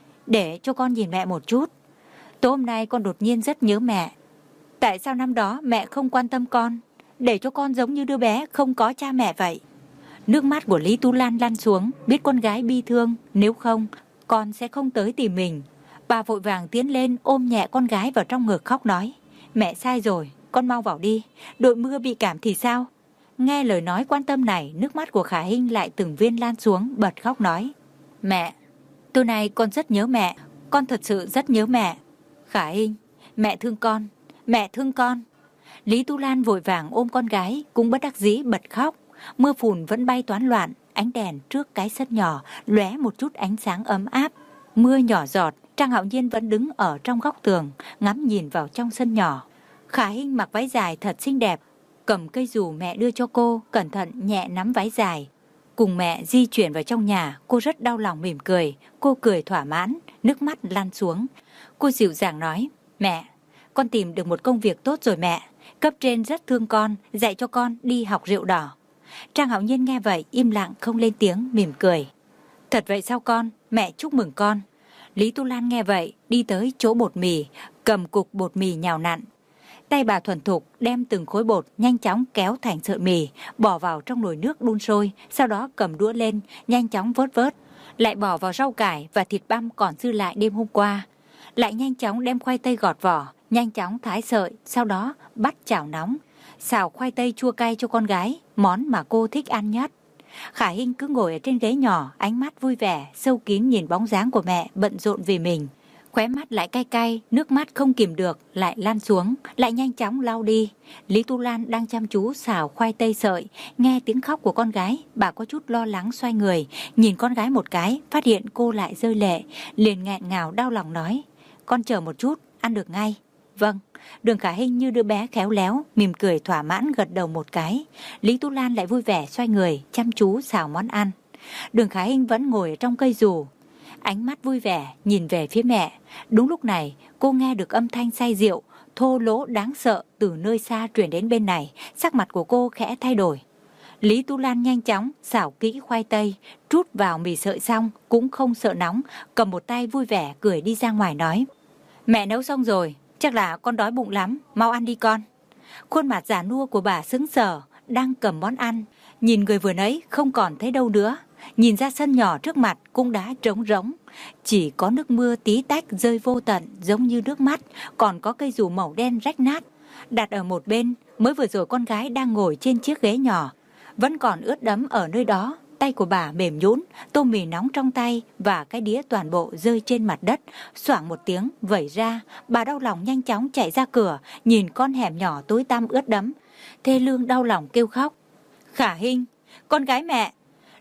để cho con nhìn mẹ một chút. Tối hôm nay con đột nhiên rất nhớ mẹ. Tại sao năm đó mẹ không quan tâm con, để cho con giống như đứa bé không có cha mẹ vậy? Nước mắt của Lý Tu Lan lăn xuống, biết con gái bi thương, nếu không, con sẽ không tới tìm mình. Bà vội vàng tiến lên ôm nhẹ con gái vào trong ngực khóc nói, mẹ sai rồi, con mau vào đi, đội mưa bị cảm thì sao? Nghe lời nói quan tâm này, nước mắt của Khả Hinh lại từng viên lan xuống, bật khóc nói, mẹ, tối nay con rất nhớ mẹ, con thật sự rất nhớ mẹ. Khả Hinh, mẹ thương con, mẹ thương con. Lý Tu Lan vội vàng ôm con gái, cũng bất đắc dĩ bật khóc. Mưa phùn vẫn bay toán loạn, ánh đèn trước cái sân nhỏ lóe một chút ánh sáng ấm áp. Mưa nhỏ giọt, Trang Hạo Nhiên vẫn đứng ở trong góc tường, ngắm nhìn vào trong sân nhỏ. Khả Hinh mặc váy dài thật xinh đẹp, cầm cây dù mẹ đưa cho cô, cẩn thận nhẹ nắm váy dài. Cùng mẹ di chuyển vào trong nhà, cô rất đau lòng mỉm cười, cô cười thỏa mãn, nước mắt lăn xuống. Cô dịu dàng nói, mẹ, con tìm được một công việc tốt rồi mẹ, cấp trên rất thương con, dạy cho con đi học rượu đỏ. Trang Hạo Nhiên nghe vậy, im lặng không lên tiếng, mỉm cười. Thật vậy sao con, mẹ chúc mừng con. Lý Tu Lan nghe vậy, đi tới chỗ bột mì, cầm cục bột mì nhào nặn. Tay bà thuần thục đem từng khối bột nhanh chóng kéo thành sợi mì, bỏ vào trong nồi nước đun sôi, sau đó cầm đũa lên, nhanh chóng vớt vớt, lại bỏ vào rau cải và thịt băm còn dư lại đêm hôm qua. Lại nhanh chóng đem khoai tây gọt vỏ, nhanh chóng thái sợi, sau đó bắt chảo nóng, xào khoai tây chua cay cho con gái, món mà cô thích ăn nhất. Khả Hinh cứ ngồi ở trên ghế nhỏ, ánh mắt vui vẻ, sâu kín nhìn bóng dáng của mẹ bận rộn vì mình. Khóe mắt lại cay cay, nước mắt không kìm được, lại lan xuống, lại nhanh chóng lau đi. Lý Tu Lan đang chăm chú xào khoai tây sợi, nghe tiếng khóc của con gái, bà có chút lo lắng xoay người, nhìn con gái một cái, phát hiện cô lại rơi lệ, liền nghẹn ngào đau lòng nói, con chờ một chút, ăn được ngay. Vâng. Đường Khả Hinh như đứa bé khéo léo, mỉm cười thỏa mãn gật đầu một cái. Lý Tu Lan lại vui vẻ xoay người, chăm chú xào món ăn. Đường Khả Hinh vẫn ngồi trong cây dù, ánh mắt vui vẻ nhìn về phía mẹ. Đúng lúc này cô nghe được âm thanh say rượu thô lỗ đáng sợ từ nơi xa truyền đến bên này, sắc mặt của cô khẽ thay đổi. Lý Tu Lan nhanh chóng xào kỹ khoai tây, trút vào mì sợi xong cũng không sợ nóng, cầm một tay vui vẻ cười đi ra ngoài nói, mẹ nấu xong rồi, chắc là con đói bụng lắm, mau ăn đi con. Khuôn mặt già nua của bà sững sờ, đang cầm món ăn, nhìn người vừa nãy không còn thấy đâu nữa. Nhìn ra sân nhỏ trước mặt cũng đã trống rỗng, chỉ có nước mưa tí tách rơi vô tận giống như nước mắt, còn có cây dù màu đen rách nát đặt ở một bên. Mới vừa rồi con gái đang ngồi trên chiếc ghế nhỏ, vẫn còn ướt đẫm ở nơi đó. Tay của bà mềm nhũn, tô mì nóng trong tay và cái đĩa toàn bộ rơi trên mặt đất, xoảng một tiếng vẩy ra. Bà đau lòng nhanh chóng chạy ra cửa, nhìn con hẻm nhỏ tối tăm ướt đẫm, thê lương đau lòng kêu khóc, Khả Hinh, con gái mẹ.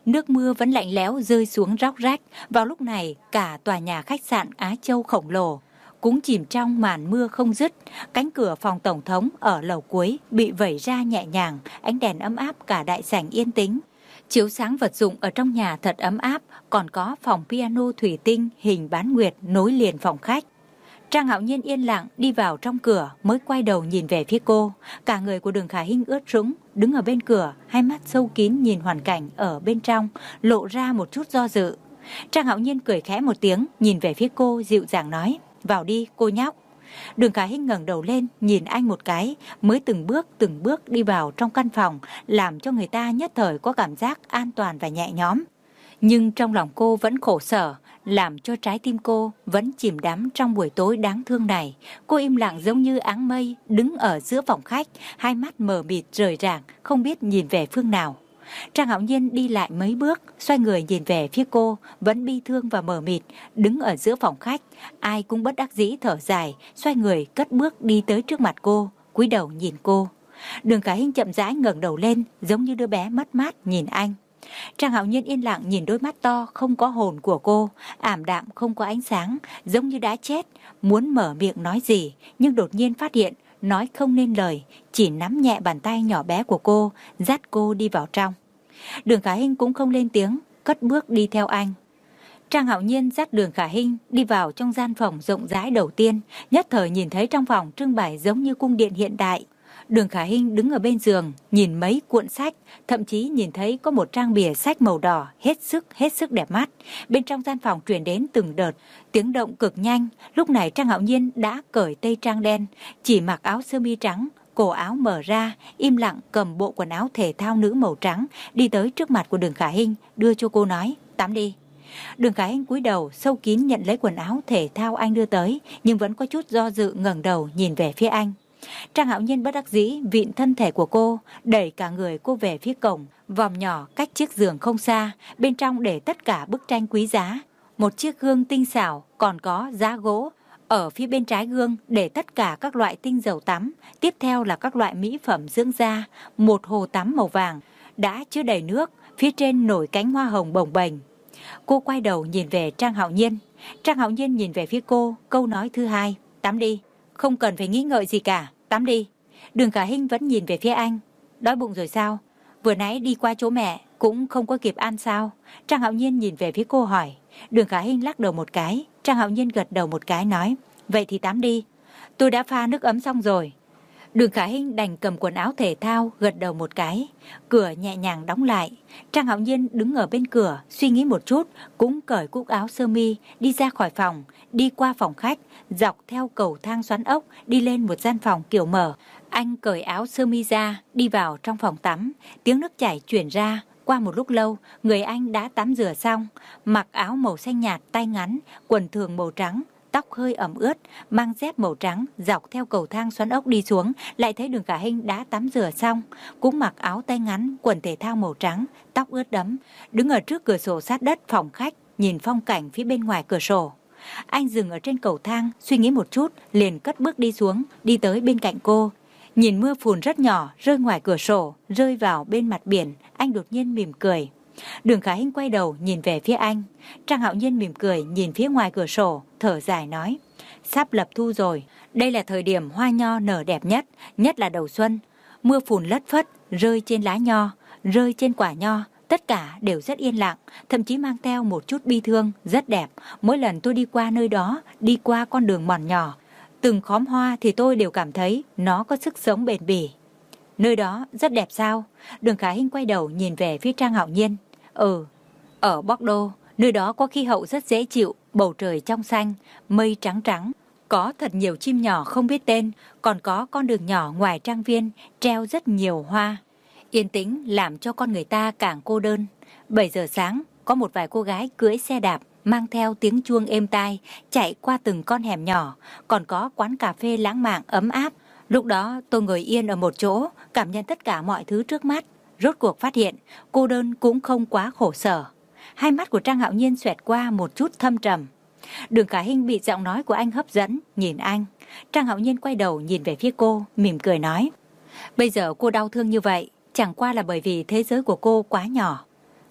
Nước mưa vẫn lạnh lẽo rơi xuống róc rách. Vào lúc này, cả tòa nhà khách sạn Á Châu khổng lồ cũng chìm trong màn mưa không dứt. Cánh cửa phòng tổng thống ở lầu cuối bị vẩy ra nhẹ nhàng, ánh đèn ấm áp cả đại sảnh yên tĩnh. Chiếu sáng vật dụng ở trong nhà thật ấm áp, còn có phòng piano thủy tinh hình bán nguyệt nối liền phòng khách. Trang Hạo Nhiên yên lặng đi vào trong cửa, mới quay đầu nhìn về phía cô. Cả người của Đường Khả Hinh ướt sũng, đứng ở bên cửa, hai mắt sâu kín nhìn hoàn cảnh ở bên trong, lộ ra một chút do dự. Trang Hạo Nhiên cười khẽ một tiếng, nhìn về phía cô dịu dàng nói, vào đi cô nhóc. Đường Khả Hinh ngẩng đầu lên, nhìn anh một cái, mới từng bước từng bước đi vào trong căn phòng, làm cho người ta nhất thời có cảm giác an toàn và nhẹ nhõm. Nhưng trong lòng cô vẫn khổ sở, làm cho trái tim cô vẫn chìm đắm trong buổi tối đáng thương này. Cô im lặng giống như áng mây, đứng ở giữa phòng khách, hai mắt mờ mịt rời rạc, không biết nhìn về phương nào. Trang Hạo Nhiên đi lại mấy bước, xoay người nhìn về phía cô, vẫn bi thương và mờ mịt, đứng ở giữa phòng khách. Ai cũng bất đắc dĩ thở dài, xoay người cất bước đi tới trước mặt cô, cúi đầu nhìn cô. Đường Khả Hinh chậm rãi ngẩng đầu lên, giống như đứa bé mất mát nhìn anh. Trang Hạo Nhiên yên lặng nhìn đôi mắt to không có hồn của cô, ảm đạm không có ánh sáng, giống như đã chết, muốn mở miệng nói gì, nhưng đột nhiên phát hiện nói không nên lời, chỉ nắm nhẹ bàn tay nhỏ bé của cô, dắt cô đi vào trong. Đường Khả Hinh cũng không lên tiếng, cất bước đi theo anh. Trang Hạo Nhiên dắt Đường Khả Hinh đi vào trong gian phòng rộng rãi đầu tiên, nhất thời nhìn thấy trong phòng trưng bày giống như cung điện hiện đại. Đường Khả Hinh đứng ở bên giường, nhìn mấy cuộn sách, thậm chí nhìn thấy có một trang bìa sách màu đỏ, hết sức, hết sức đẹp mắt. Bên trong gian phòng truyền đến từng đợt, tiếng động cực nhanh. Lúc này Trang Hạo Nhiên đã cởi tây trang đen, chỉ mặc áo sơ mi trắng, cổ áo mở ra, im lặng cầm bộ quần áo thể thao nữ màu trắng, đi tới trước mặt của Đường Khả Hinh, đưa cho cô nói, tắm đi. Đường Khả Hinh cúi đầu, sâu kín nhận lấy quần áo thể thao anh đưa tới, nhưng vẫn có chút do dự ngẩng đầu nhìn về phía anh. Trang Hạo Nhiên bất đắc dĩ vịn thân thể của cô, đẩy cả người cô về phía cổng, vòng nhỏ cách chiếc giường không xa, bên trong để tất cả bức tranh quý giá. Một chiếc gương tinh xảo, còn có giá gỗ. Ở phía bên trái gương để tất cả các loại tinh dầu tắm, tiếp theo là các loại mỹ phẩm dưỡng da, một hồ tắm màu vàng, đã chứa đầy nước, phía trên nổi cánh hoa hồng bồng bềnh. Cô quay đầu nhìn về Trang Hạo Nhiên, Trang Hạo Nhiên nhìn về phía cô, câu nói thứ hai, tắm đi, không cần phải nghĩ ngợi gì cả. Tắm đi. Đường Khả Hinh vẫn nhìn về phía anh. Đói bụng rồi sao? Vừa nãy đi qua chỗ mẹ cũng không có kịp ăn sao? Trang Hạo Nhiên nhìn về phía cô hỏi. Đường Khả Hinh lắc đầu một cái. Trang Hạo Nhiên gật đầu một cái nói, vậy thì tắm đi. Tôi đã pha nước ấm xong rồi. Đường Khả Hinh đành cầm quần áo thể thao, gật đầu một cái. Cửa nhẹ nhàng đóng lại. Trang Hạo Nhiên đứng ở bên cửa, suy nghĩ một chút, cũng cởi cúc áo sơ mi, đi ra khỏi phòng, đi qua phòng khách, dọc theo cầu thang xoắn ốc, đi lên một gian phòng kiểu mở. Anh cởi áo sơ mi ra, đi vào trong phòng tắm, tiếng nước chảy chuyển ra. Qua một lúc lâu, người anh đã tắm rửa xong, mặc áo màu xanh nhạt tay ngắn, quần thường màu trắng, tóc hơi ẩm ướt, mang dép màu trắng, dọc theo cầu thang xoắn ốc đi xuống, lại thấy Đường Khả Hinh đã tắm rửa xong, cũng mặc áo tay ngắn, quần thể thao màu trắng, tóc ướt đẫm, đứng ở trước cửa sổ sát đất phòng khách, nhìn phong cảnh phía bên ngoài cửa sổ. Anh dừng ở trên cầu thang, suy nghĩ một chút, liền cất bước đi xuống, đi tới bên cạnh cô. Nhìn mưa phùn rất nhỏ rơi ngoài cửa sổ, rơi vào bên mặt biển, anh đột nhiên mỉm cười. Đường Khả Hinh quay đầu nhìn về phía anh. Trang Hạo Nhiên mỉm cười nhìn phía ngoài cửa sổ, thở dài nói, sắp lập thu rồi, đây là thời điểm hoa nho nở đẹp nhất, nhất là đầu xuân. Mưa phùn lất phất, rơi trên lá nho, rơi trên quả nho, tất cả đều rất yên lặng, thậm chí mang theo một chút bi thương, rất đẹp. Mỗi lần tôi đi qua nơi đó, đi qua con đường mòn nhỏ, từng khóm hoa thì tôi đều cảm thấy nó có sức sống bền bỉ. Nơi đó rất đẹp sao? Đường Khả Hinh quay đầu nhìn về phía Trang Hạo Nhiên. Ừ, ở Bordeaux, nơi đó có khí hậu rất dễ chịu, bầu trời trong xanh, mây trắng trắng. Có thật nhiều chim nhỏ không biết tên, còn có con đường nhỏ ngoài trang viên, treo rất nhiều hoa. Yên tĩnh làm cho con người ta càng cô đơn. bảy giờ sáng, có một vài cô gái cưỡi xe đạp, mang theo tiếng chuông êm tai, chạy qua từng con hẻm nhỏ, còn có quán cà phê lãng mạn ấm áp. Lúc đó tôi ngồi yên ở một chỗ, cảm nhận tất cả mọi thứ trước mắt, rốt cuộc phát hiện cô đơn cũng không quá khổ sở. Hai mắt của Trang Hạo Nhiên xoẹt qua một chút thâm trầm. Đường Khả Hinh bị giọng nói của anh hấp dẫn, nhìn anh. Trang Hạo Nhiên quay đầu nhìn về phía cô, mỉm cười nói, bây giờ cô đau thương như vậy, chẳng qua là bởi vì thế giới của cô quá nhỏ.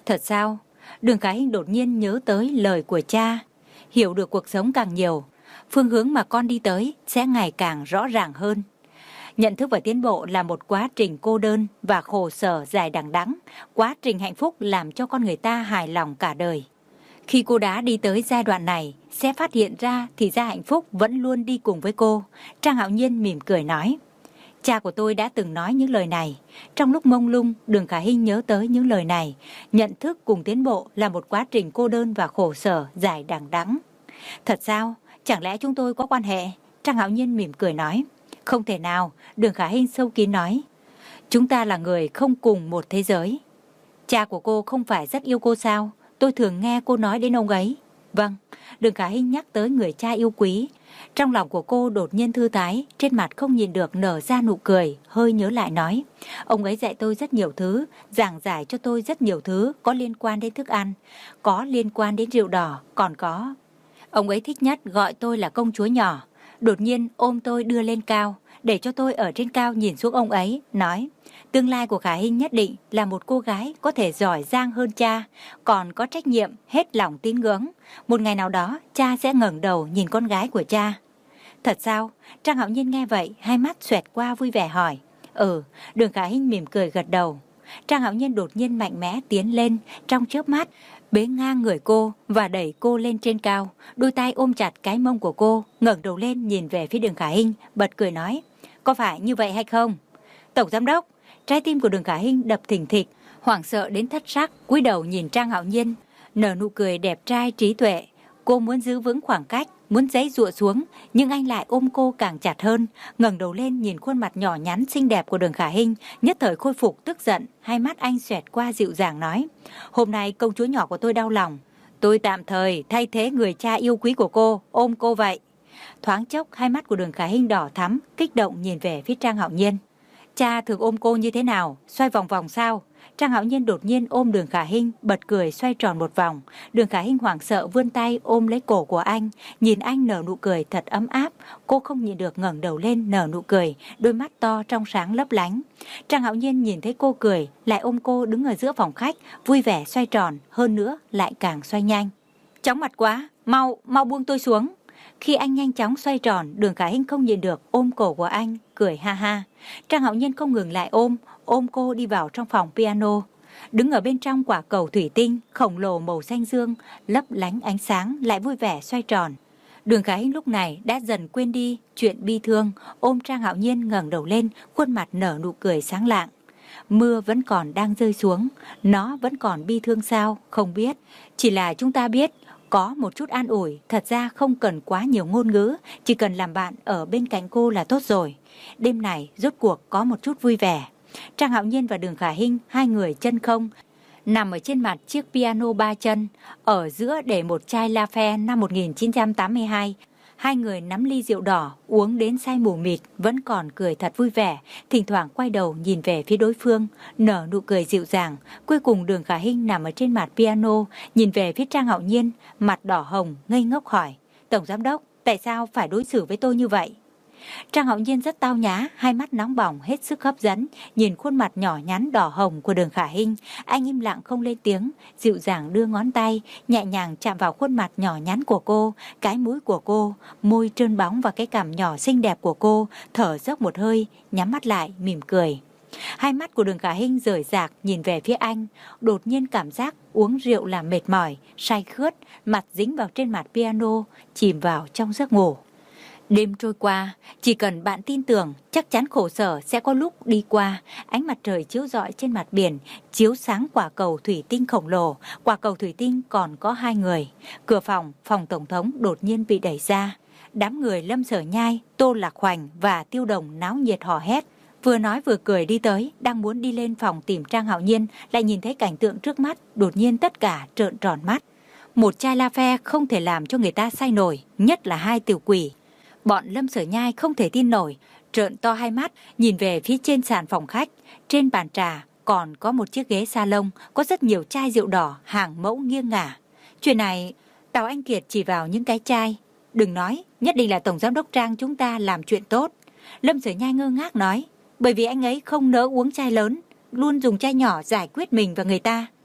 Thật sao? Đường Khả Hinh đột nhiên nhớ tới lời của cha. Hiểu được cuộc sống càng nhiều, phương hướng mà con đi tới sẽ ngày càng rõ ràng hơn. Nhận thức và tiến bộ là một quá trình cô đơn và khổ sở dài đằng đẵng. Quá trình hạnh phúc làm cho con người ta hài lòng cả đời. Khi cô đã đi tới giai đoạn này, sẽ phát hiện ra thì ra hạnh phúc vẫn luôn đi cùng với cô. Trang Hạo Nhiên mỉm cười nói. Cha của tôi đã từng nói những lời này. Trong lúc mông lung, Đường Khả Hinh nhớ tới những lời này. Nhận thức cùng tiến bộ là một quá trình cô đơn và khổ sở dài đằng đẵng. Thật sao? Chẳng lẽ chúng tôi có quan hệ? Trang Hạo Nhiên mỉm cười nói. Không thể nào, Đường Khả Hinh sâu kín nói. Chúng ta là người không cùng một thế giới. Cha của cô không phải rất yêu cô sao? Tôi thường nghe cô nói đến ông ấy. Vâng, Đường Khả Hinh nhắc tới người cha yêu quý. Trong lòng của cô đột nhiên thư thái, trên mặt không nhìn được nở ra nụ cười, hơi nhớ lại nói. Ông ấy dạy tôi rất nhiều thứ, giảng giải cho tôi rất nhiều thứ có liên quan đến thức ăn, có liên quan đến rượu đỏ, còn có. Ông ấy thích nhất gọi tôi là công chúa nhỏ, đột nhiên ôm tôi đưa lên cao, để cho tôi ở trên cao nhìn xuống ông ấy, nói. Tương lai của Khả Hinh nhất định là một cô gái có thể giỏi giang hơn cha, còn có trách nhiệm, hết lòng tín ngưỡng. Một ngày nào đó, cha sẽ ngẩng đầu nhìn con gái của cha. Thật sao? Trang Hạo Nhiên nghe vậy, hai mắt xoẹt qua vui vẻ hỏi. Ừ, Đường Khả Hinh mỉm cười gật đầu. Trang Hạo Nhiên đột nhiên mạnh mẽ tiến lên, trong chớp mắt, bế ngang người cô và đẩy cô lên trên cao. Đôi tay ôm chặt cái mông của cô, ngẩng đầu lên nhìn về phía Đường Khả Hinh, bật cười nói. Có phải như vậy hay không? Tổng giám đốc. Trái tim của Đường Khả Hinh đập thình thịch, hoảng sợ đến thất sắc, cúi đầu nhìn Trang Hạo Nhiên, nở nụ cười đẹp trai trí tuệ. Cô muốn giữ vững khoảng cách, muốn giãy giụa xuống, nhưng anh lại ôm cô càng chặt hơn, ngẩng đầu lên nhìn khuôn mặt nhỏ nhắn xinh đẹp của Đường Khả Hinh, nhất thời khôi phục tức giận, hai mắt anh xoẹt qua dịu dàng nói: "Hôm nay công chúa nhỏ của tôi đau lòng, tôi tạm thời thay thế người cha yêu quý của cô, ôm cô vậy." Thoáng chốc hai mắt của Đường Khả Hinh đỏ thắm, kích động nhìn về phía Trang Hạo Nhiên. Cha thường ôm cô như thế nào? Xoay vòng vòng sao? Trang Hạo Nhiên đột nhiên ôm Đường Khả Hinh, bật cười xoay tròn một vòng. Đường Khả Hinh hoảng sợ vươn tay ôm lấy cổ của anh, nhìn anh nở nụ cười thật ấm áp. Cô không nhịn được ngẩng đầu lên nở nụ cười, đôi mắt to trong sáng lấp lánh. Trang Hạo Nhiên nhìn thấy cô cười, lại ôm cô đứng ở giữa phòng khách, vui vẻ xoay tròn, hơn nữa lại càng xoay nhanh. Chóng mặt quá, mau, mau buông tôi xuống. Khi anh nhanh chóng xoay tròn, Đường Khả Hinh không nhìn được ôm cổ của anh, cười ha ha. Trang Hạo Nhiên không ngừng lại ôm, ôm cô đi vào trong phòng piano. Đứng ở bên trong quả cầu thủy tinh, khổng lồ màu xanh dương, lấp lánh ánh sáng, lại vui vẻ xoay tròn. Đường Khả Hinh lúc này đã dần quên đi chuyện bi thương, ôm Trang Hạo Nhiên ngẩng đầu lên, khuôn mặt nở nụ cười sáng lạng. Mưa vẫn còn đang rơi xuống, nó vẫn còn bi thương sao, không biết. Chỉ là chúng ta biết, có một chút an ủi, thật ra không cần quá nhiều ngôn ngữ, chỉ cần làm bạn ở bên cạnh cô là tốt rồi. Đêm này rốt cuộc có một chút vui vẻ. Trang Hạo Nhiên và Đường Khả Hinh, hai người chân không, nằm ở trên mặt chiếc piano ba chân, ở giữa để một chai Lafite năm một nghìn chín trăm tám mươi hai. Hai người nắm ly rượu đỏ, uống đến say mù mịt, vẫn còn cười thật vui vẻ, thỉnh thoảng quay đầu nhìn về phía đối phương, nở nụ cười dịu dàng. Cuối cùng Đường Khả Hinh nằm ở trên mặt piano, nhìn về phía Trang Hạo Nhiên, mặt đỏ hồng, ngây ngốc hỏi: "Tổng giám đốc, tại sao phải đối xử với tôi như vậy?" Trang Hạo Nhiên rất tao nhã, hai mắt nóng bỏng hết sức hấp dẫn, nhìn khuôn mặt nhỏ nhắn đỏ hồng của Đường Khả Hinh, anh im lặng không lên tiếng, dịu dàng đưa ngón tay, nhẹ nhàng chạm vào khuôn mặt nhỏ nhắn của cô, cái mũi của cô, môi trơn bóng và cái cằm nhỏ xinh đẹp của cô, thở dốc một hơi, nhắm mắt lại, mỉm cười. Hai mắt của Đường Khả Hinh rời rạc nhìn về phía anh, đột nhiên cảm giác uống rượu làm mệt mỏi, say khướt, mặt dính vào trên mặt piano, chìm vào trong giấc ngủ. Đêm trôi qua, chỉ cần bạn tin tưởng, chắc chắn khổ sở sẽ có lúc đi qua. Ánh mặt trời chiếu rọi trên mặt biển, chiếu sáng quả cầu thủy tinh khổng lồ. Quả cầu thủy tinh còn có hai người. Cửa phòng, phòng tổng thống đột nhiên bị đẩy ra. Đám người Lâm Sở Nhai, Tô Lạc Hoành và Tiêu Đồng náo nhiệt hò hét. Vừa nói vừa cười đi tới, đang muốn đi lên phòng tìm Trang Hạo Nhiên, lại nhìn thấy cảnh tượng trước mắt, đột nhiên tất cả trợn tròn mắt. Một chai Lafite không thể làm cho người ta say nổi, nhất là hai tiểu quỷ. Bọn Lâm Sở Nhai không thể tin nổi, trợn to hai mắt, nhìn về phía trên sàn phòng khách. Trên bàn trà còn có một chiếc ghế salon, có rất nhiều chai rượu đỏ, hàng mẫu nghiêng ngả. Chuyện này, Tào Anh Kiệt chỉ vào những cái chai. Đừng nói, nhất định là Tổng Giám đốc Trang chúng ta làm chuyện tốt. Lâm Sở Nhai ngơ ngác nói, bởi vì anh ấy không nỡ uống chai lớn, luôn dùng chai nhỏ giải quyết mình và người ta.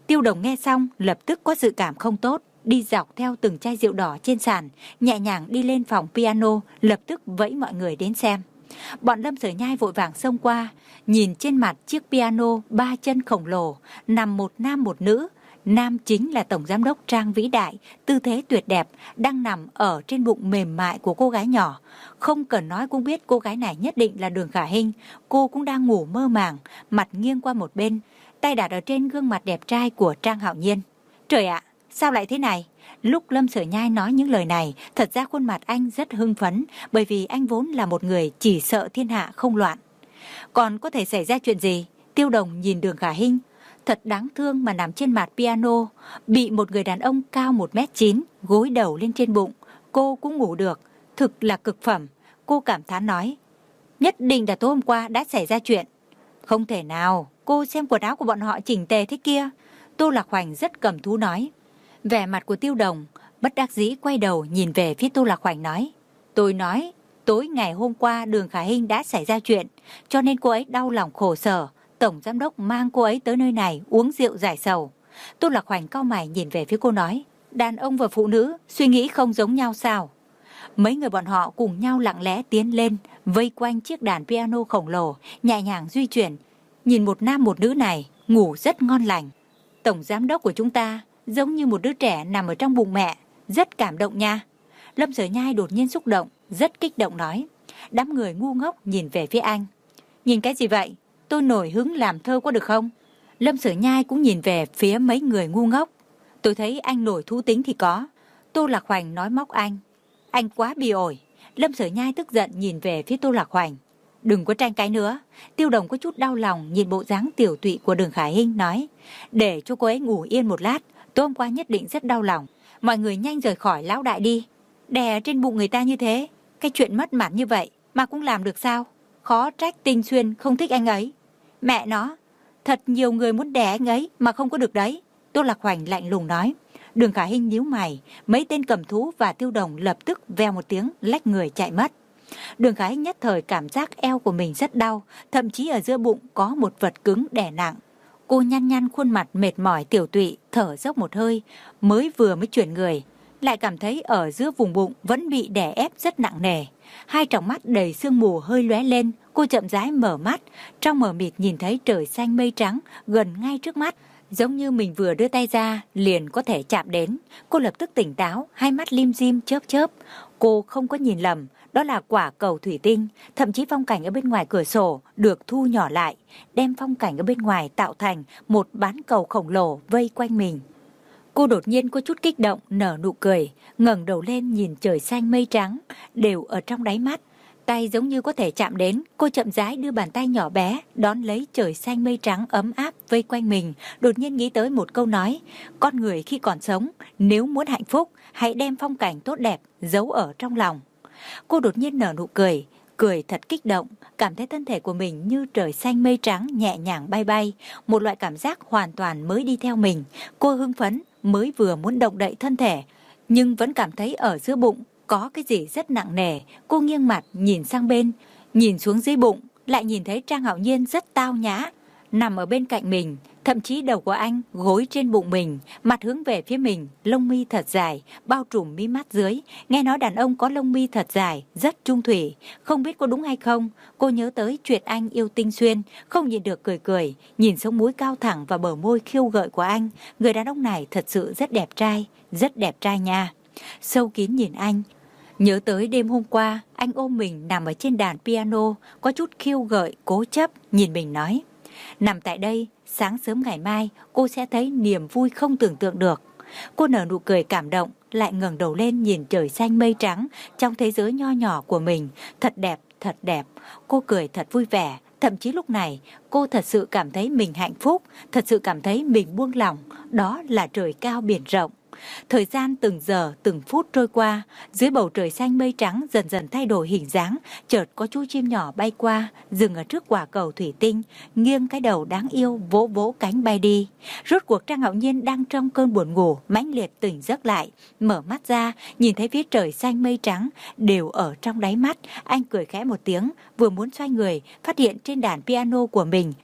Tiêu Đồng nghe xong lập tức có dự cảm không tốt, đi dọc theo từng chai rượu đỏ trên sàn, nhẹ nhàng đi lên phòng piano, lập tức vẫy mọi người đến xem. Bọn Lâm Sở Nhai vội vàng xông qua, nhìn trên mặt chiếc piano ba chân khổng lồ, nằm một nam một nữ. Nam chính là Tổng Giám đốc Trang vĩ đại, tư thế tuyệt đẹp, đang nằm ở trên bụng mềm mại của cô gái nhỏ. Không cần nói cũng biết cô gái này nhất định là Đường Khả Hinh. Cô cũng đang ngủ mơ màng, mặt nghiêng qua một bên, tay đặt ở trên gương mặt đẹp trai của Trang Hạo Nhiên. Trời ạ, sao lại thế này? Lúc Lâm Sở Nhai nói những lời này, thật ra khuôn mặt anh rất hưng phấn, bởi vì anh vốn là một người chỉ sợ thiên hạ không loạn. Còn có thể xảy ra chuyện gì? Tiêu Đồng nhìn Đường Khả Hinh, thật đáng thương mà nằm trên mặt piano, bị một người đàn ông cao một mét chín, gối đầu lên trên bụng. Cô cũng ngủ được, thực là cực phẩm. Cô cảm thán nói, nhất định là tối hôm qua đã xảy ra chuyện. Không thể nào, cô xem quần áo của bọn họ chỉnh tề thế kia. Tô Lạc Hoành rất cầm thú nói. Vẻ mặt của Tiêu Đồng bất đắc dĩ quay đầu nhìn về phía Tô Lạc Hoành nói, tôi nói tối ngày hôm qua Đường Khả Hinh đã xảy ra chuyện, cho nên cô ấy đau lòng khổ sở. Tổng Giám đốc mang cô ấy tới nơi này uống rượu giải sầu. Tô Lạc Hoành cau mày nhìn về phía cô nói, đàn ông và phụ nữ suy nghĩ không giống nhau sao? Mấy người bọn họ cùng nhau lặng lẽ tiến lên, vây quanh chiếc đàn piano khổng lồ, nhẹ nhàng di chuyển, nhìn một nam một nữ này ngủ rất ngon lành. Tổng Giám đốc của chúng ta giống như một đứa trẻ nằm ở trong bụng mẹ, rất cảm động nha. Lâm Sở Nhai đột nhiên xúc động, rất kích động nói. Đám người ngu ngốc nhìn về phía anh. Nhìn cái gì vậy? Tôi nổi hứng làm thơ có được không? Lâm Sở Nhai cũng nhìn về phía mấy người ngu ngốc. Tôi thấy anh nổi thú tính thì có. Tô Lạc Hoành nói móc anh. Anh quá bỉ ổi. Lâm Sở Nhai tức giận nhìn về phía Tô Lạc Hoành. Đừng có tranh cãi nữa. Tiêu Đồng có chút đau lòng nhìn bộ dáng tiểu tụy của Đường Khả Hinh nói, để cho cô ấy ngủ yên một lát. Tối hôm qua nhất định rất đau lòng. Mọi người nhanh rời khỏi lão đại đi. Đè trên bụng người ta như thế, cái chuyện mất mặt như vậy mà cũng làm được sao? Khó trách Tinh Xuyên không thích anh ấy. Mẹ nó, thật nhiều người muốn đè anh ấy mà không có được đấy. Tô Lạc Hoành lạnh lùng nói. Đường Khả Hinh nhíu mày, mấy tên cầm thú và Tiêu Đồng lập tức veo một tiếng lách người chạy mất. Đường Khả Hinh nhất thời cảm giác eo của mình rất đau, thậm chí ở giữa bụng có một vật cứng đè nặng. Cô nhăn nhăn khuôn mặt mệt mỏi tiểu tụy, thở dốc một hơi, mới vừa mới chuyển người, lại cảm thấy ở giữa vùng bụng vẫn bị đè ép rất nặng nề. Hai tròng mắt đầy sương mù hơi lóe lên, cô chậm rãi mở mắt, trong mờ mịt nhìn thấy trời xanh mây trắng gần ngay trước mắt, giống như mình vừa đưa tay ra liền có thể chạm đến. Cô lập tức tỉnh táo, hai mắt lim dim chớp chớp. Cô không có nhìn lầm, đó là quả cầu thủy tinh, thậm chí phong cảnh ở bên ngoài cửa sổ được thu nhỏ lại, đem phong cảnh ở bên ngoài tạo thành một bán cầu khổng lồ vây quanh mình. Cô đột nhiên có chút kích động, nở nụ cười, ngẩng đầu lên nhìn trời xanh mây trắng, đều ở trong đáy mắt. Tay giống như có thể chạm đến, cô chậm rãi đưa bàn tay nhỏ bé, đón lấy trời xanh mây trắng ấm áp vây quanh mình, đột nhiên nghĩ tới một câu nói, con người khi còn sống, nếu muốn hạnh phúc, hãy đem phong cảnh tốt đẹp, giấu ở trong lòng. Cô đột nhiên nở nụ cười, cười thật kích động, cảm thấy thân thể của mình như trời xanh mây trắng nhẹ nhàng bay bay, một loại cảm giác hoàn toàn mới đi theo mình. Cô hưng phấn, mới vừa muốn động đậy thân thể, nhưng vẫn cảm thấy ở giữa bụng có cái gì rất nặng nề. Cô nghiêng mặt nhìn sang bên, nhìn xuống dưới bụng, lại nhìn thấy Trang Hạo Nhiên rất tao nhã, nằm ở bên cạnh mình, thậm chí đầu của anh gối trên bụng mình, mặt hướng về phía mình, lông mi thật dài, bao trùm mí mắt dưới. Nghe nói đàn ông có lông mi thật dài, rất trung thủy, không biết có đúng hay không. Cô nhớ tới chuyện anh yêu Tinh Xuyên, không nhìn được cười cười, nhìn sống mũi cao thẳng và bờ môi khiêu gợi của anh. Người đàn ông này thật sự rất đẹp trai, rất đẹp trai nha. Sâu kín nhìn anh, nhớ tới đêm hôm qua, anh ôm mình nằm ở trên đàn piano, có chút khiêu gợi, cố chấp, nhìn mình nói. Nằm tại đây, sáng sớm ngày mai, cô sẽ thấy niềm vui không tưởng tượng được. Cô nở nụ cười cảm động, lại ngẩng đầu lên nhìn trời xanh mây trắng trong thế giới nho nhỏ của mình. Thật đẹp, thật đẹp. Cô cười thật vui vẻ. Thậm chí lúc này, cô thật sự cảm thấy mình hạnh phúc, thật sự cảm thấy mình buông lỏng. Đó là trời cao biển rộng. Thời gian từng giờ, từng phút trôi qua, dưới bầu trời xanh mây trắng dần dần thay đổi hình dáng, chợt có chú chim nhỏ bay qua, dừng ở trước quả cầu thủy tinh, nghiêng cái đầu đáng yêu, vỗ vỗ cánh bay đi. Rốt cuộc Trang Hạo Nhiên đang trong cơn buồn ngủ, mãnh liệt tỉnh giấc lại, mở mắt ra, nhìn thấy phía trời xanh mây trắng đều ở trong đáy mắt, anh cười khẽ một tiếng, vừa muốn xoay người, phát hiện trên đàn piano của mình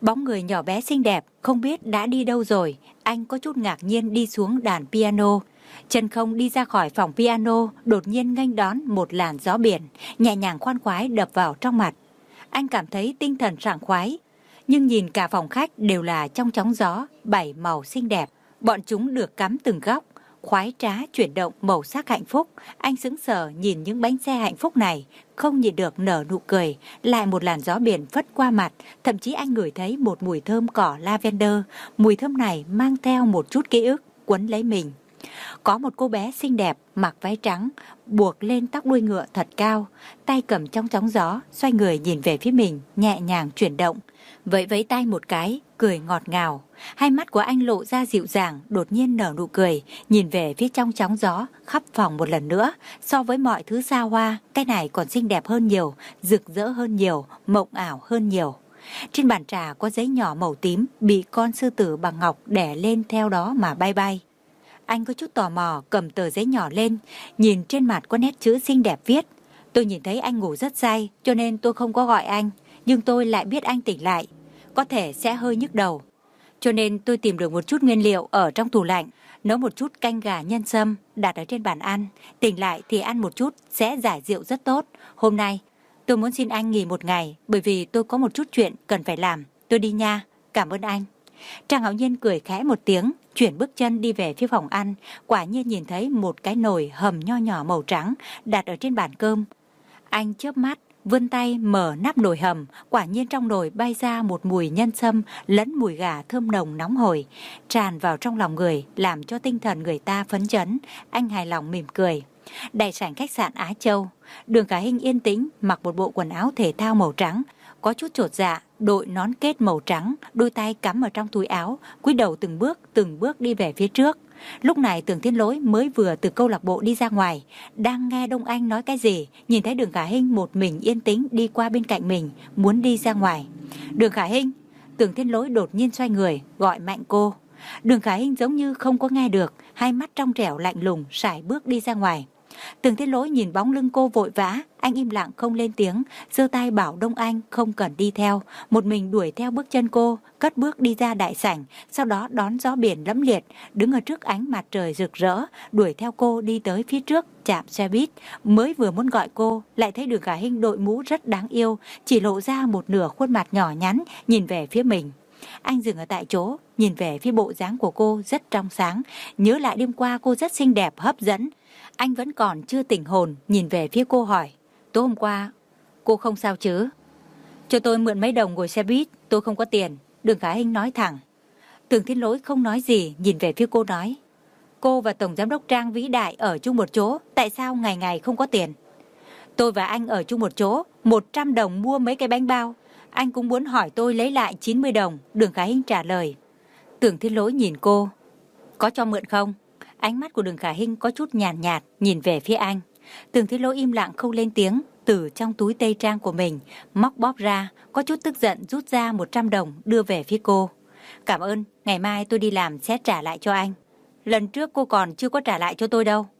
Bóng người nhỏ bé xinh đẹp không biết đã đi đâu rồi. Anh có chút ngạc nhiên đi xuống đàn piano. Chân không đi ra khỏi phòng piano, đột nhiên nghênh đón một làn gió biển nhẹ nhàng khoan khoái đập vào trong mặt. Anh cảm thấy tinh thần sảng khoái. Nhưng nhìn cả phòng khách đều là trong chóng gió bảy màu xinh đẹp. Bọn chúng được cắm từng góc, khoái trá chuyển động màu sắc hạnh phúc. Anh sững sờ nhìn những bánh xe hạnh phúc này, không nhịn được nở nụ cười. Lại một làn gió biển phất qua mặt, thậm chí anh ngửi thấy một mùi thơm cỏ lavender. Mùi thơm này mang theo một chút ký ức quấn lấy mình. Có một cô bé xinh đẹp mặc váy trắng, buộc lên tóc đuôi ngựa thật cao, tay cầm trong chóng gió, xoay người nhìn về phía mình, nhẹ nhàng chuyển động, vẫy vẫy tay một cái, cười ngọt ngào. Hai mắt của anh lộ ra dịu dàng, đột nhiên nở nụ cười, nhìn về phía trong chóng gió, khắp phòng một lần nữa. So với mọi thứ xa hoa, cái này còn xinh đẹp hơn nhiều, rực rỡ hơn nhiều, mộng ảo hơn nhiều. Trên bàn trà có giấy nhỏ màu tím, bị con sư tử bằng ngọc đè lên theo đó mà bay bay. Anh có chút tò mò cầm tờ giấy nhỏ lên, nhìn trên mặt có nét chữ xinh đẹp viết. Tôi nhìn thấy anh ngủ rất say, cho nên tôi không có gọi anh, nhưng tôi lại biết anh tỉnh lại, có thể sẽ hơi nhức đầu. Cho nên tôi tìm được một chút nguyên liệu ở trong tủ lạnh, nấu một chút canh gà nhân sâm, đặt ở trên bàn ăn. Tỉnh lại thì ăn một chút sẽ giải rượu rất tốt. Hôm nay tôi muốn xin anh nghỉ một ngày, bởi vì tôi có một chút chuyện cần phải làm. Tôi đi nha, cảm ơn anh. Trang Hạo Nhiên cười khẽ một tiếng, chuyển bước chân đi về phía phòng ăn. Quả nhiên nhìn thấy một cái nồi hầm nho nhỏ màu trắng đặt ở trên bàn cơm. Anh chớp mắt, vươn tay mở nắp nồi hầm. Quả nhiên trong nồi bay ra một mùi nhân sâm lẫn mùi gà thơm nồng nóng hổi, tràn vào trong lòng người, làm cho tinh thần người ta phấn chấn. Anh hài lòng mỉm cười. Đại sảnh khách sạn Á Châu, Đường Khả Hinh yên tĩnh mặc một bộ quần áo thể thao màu trắng, có chút chột dạ, đội nón kết màu trắng, đôi tay cắm ở trong túi áo, cúi đầu từng bước từng bước đi về phía trước. Lúc này Tưởng Thiên Lỗi mới vừa từ câu lạc bộ đi ra ngoài, đang nghe Đông Anh nói cái gì, nhìn thấy Đường Khả Hinh một mình yên tĩnh đi qua bên cạnh mình, muốn đi ra ngoài. Đường Khả Hinh, Tưởng Thiên Lỗi đột nhiên xoay người, gọi mạnh cô. Đường Khả Hinh giống như không có nghe được, hai mắt trong trẻo lạnh lùng, sải bước đi ra ngoài. Tưởng Thiên Lỗi nhìn bóng lưng cô vội vã, anh im lặng không lên tiếng, giơ tay bảo Đông Anh không cần đi theo, một mình đuổi theo bước chân cô, cất bước đi ra đại sảnh, sau đó đón gió biển lẫm liệt, đứng ở trước ánh mặt trời rực rỡ, đuổi theo cô đi tới phía trước trạm xe buýt. Mới vừa muốn gọi cô, lại thấy Đường Khả Hinh đội mũ rất đáng yêu, chỉ lộ ra một nửa khuôn mặt nhỏ nhắn, nhìn về phía mình. Anh dừng ở tại chỗ, nhìn về phía bộ dáng của cô rất trong sáng, nhớ lại đêm qua cô rất xinh đẹp, hấp dẫn. Anh vẫn còn chưa tỉnh hồn, nhìn về phía cô hỏi, tối hôm qua cô không sao chứ? Cho tôi mượn mấy đồng ngồi xe buýt, tôi không có tiền. Đường Khả Hinh nói thẳng. Tưởng Thiên Lỗi không nói gì, nhìn về phía cô nói, cô và Tổng Giám đốc Trang vĩ đại ở chung một chỗ, tại sao ngày ngày không có tiền? Tôi và anh ở chung một chỗ, một trăm đồng mua mấy cái bánh bao. Anh cũng muốn hỏi tôi lấy lại chín mươi đồng. Đường Khả Hinh trả lời. Tưởng Thiên Lỗi nhìn cô, có cho mượn không? Ánh mắt của Đường Khả Hinh có chút nhàn nhạt, nhạt, nhìn về phía anh. Tưởng Thiên Lỗi im lặng không lên tiếng, từ trong túi tây trang của mình móc bóp ra, có chút tức giận rút ra một trăm đồng đưa về phía cô. Cảm ơn, ngày mai tôi đi làm sẽ trả lại cho anh. Lần trước cô còn chưa có trả lại cho tôi đâu.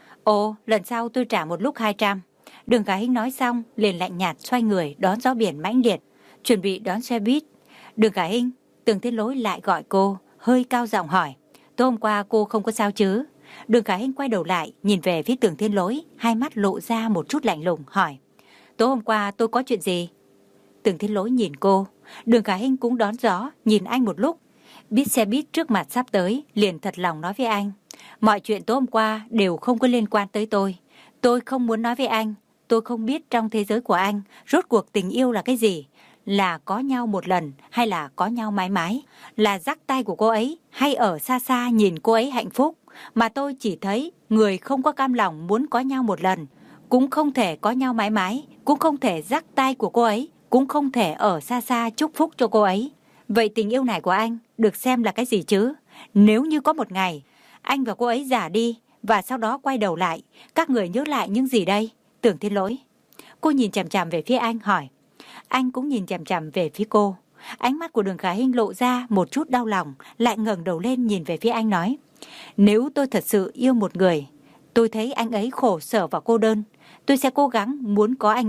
Ồ, lần sau tôi trả một lúc hai trăm. Đường Khả Hinh nói xong liền lạnh nhạt xoay người đón gió biển mãnh liệt, chuẩn bị đón xe buýt. Đường Khả Hinh, Tưởng Thiên Lỗi lại gọi cô, hơi cao giọng hỏi, tối hôm qua cô không có sao chứ? Đường Khả Hinh quay đầu lại, nhìn về phía Tưởng Thiên Lỗi, hai mắt lộ ra một chút lạnh lùng, hỏi, tối hôm qua tôi có chuyện gì? Tưởng Thiên Lỗi nhìn cô, Đường Khả Hinh cũng đón gió, nhìn anh một lúc, biết xe buýt trước mặt sắp tới, liền thật lòng nói với anh, mọi chuyện tối hôm qua đều không có liên quan tới tôi. Tôi không muốn nói với anh, tôi không biết trong thế giới của anh, rốt cuộc tình yêu là cái gì? Là có nhau một lần hay là có nhau mãi mãi? Là dắt tay của cô ấy hay ở xa xa nhìn cô ấy hạnh phúc? Mà tôi chỉ thấy người không có cam lòng muốn có nhau một lần, cũng không thể có nhau mãi mãi, cũng không thể dắt tay của cô ấy, cũng không thể ở xa xa chúc phúc cho cô ấy. Vậy tình yêu này của anh được xem là cái gì chứ? Nếu như có một ngày anh và cô ấy già đi và sau đó quay đầu lại, các người nhớ lại những gì đây? Tưởng Thiên Lỗi. Cô nhìn chằm chằm về phía anh hỏi. Anh cũng nhìn chằm chằm về phía cô. Ánh mắt của Đường Khả Hinh lộ ra một chút đau lòng, lại ngẩng đầu lên nhìn về phía anh nói, nếu tôi thật sự yêu một người, tôi thấy anh ấy khổ sở và cô đơn, tôi sẽ cố gắng muốn có anh ấy.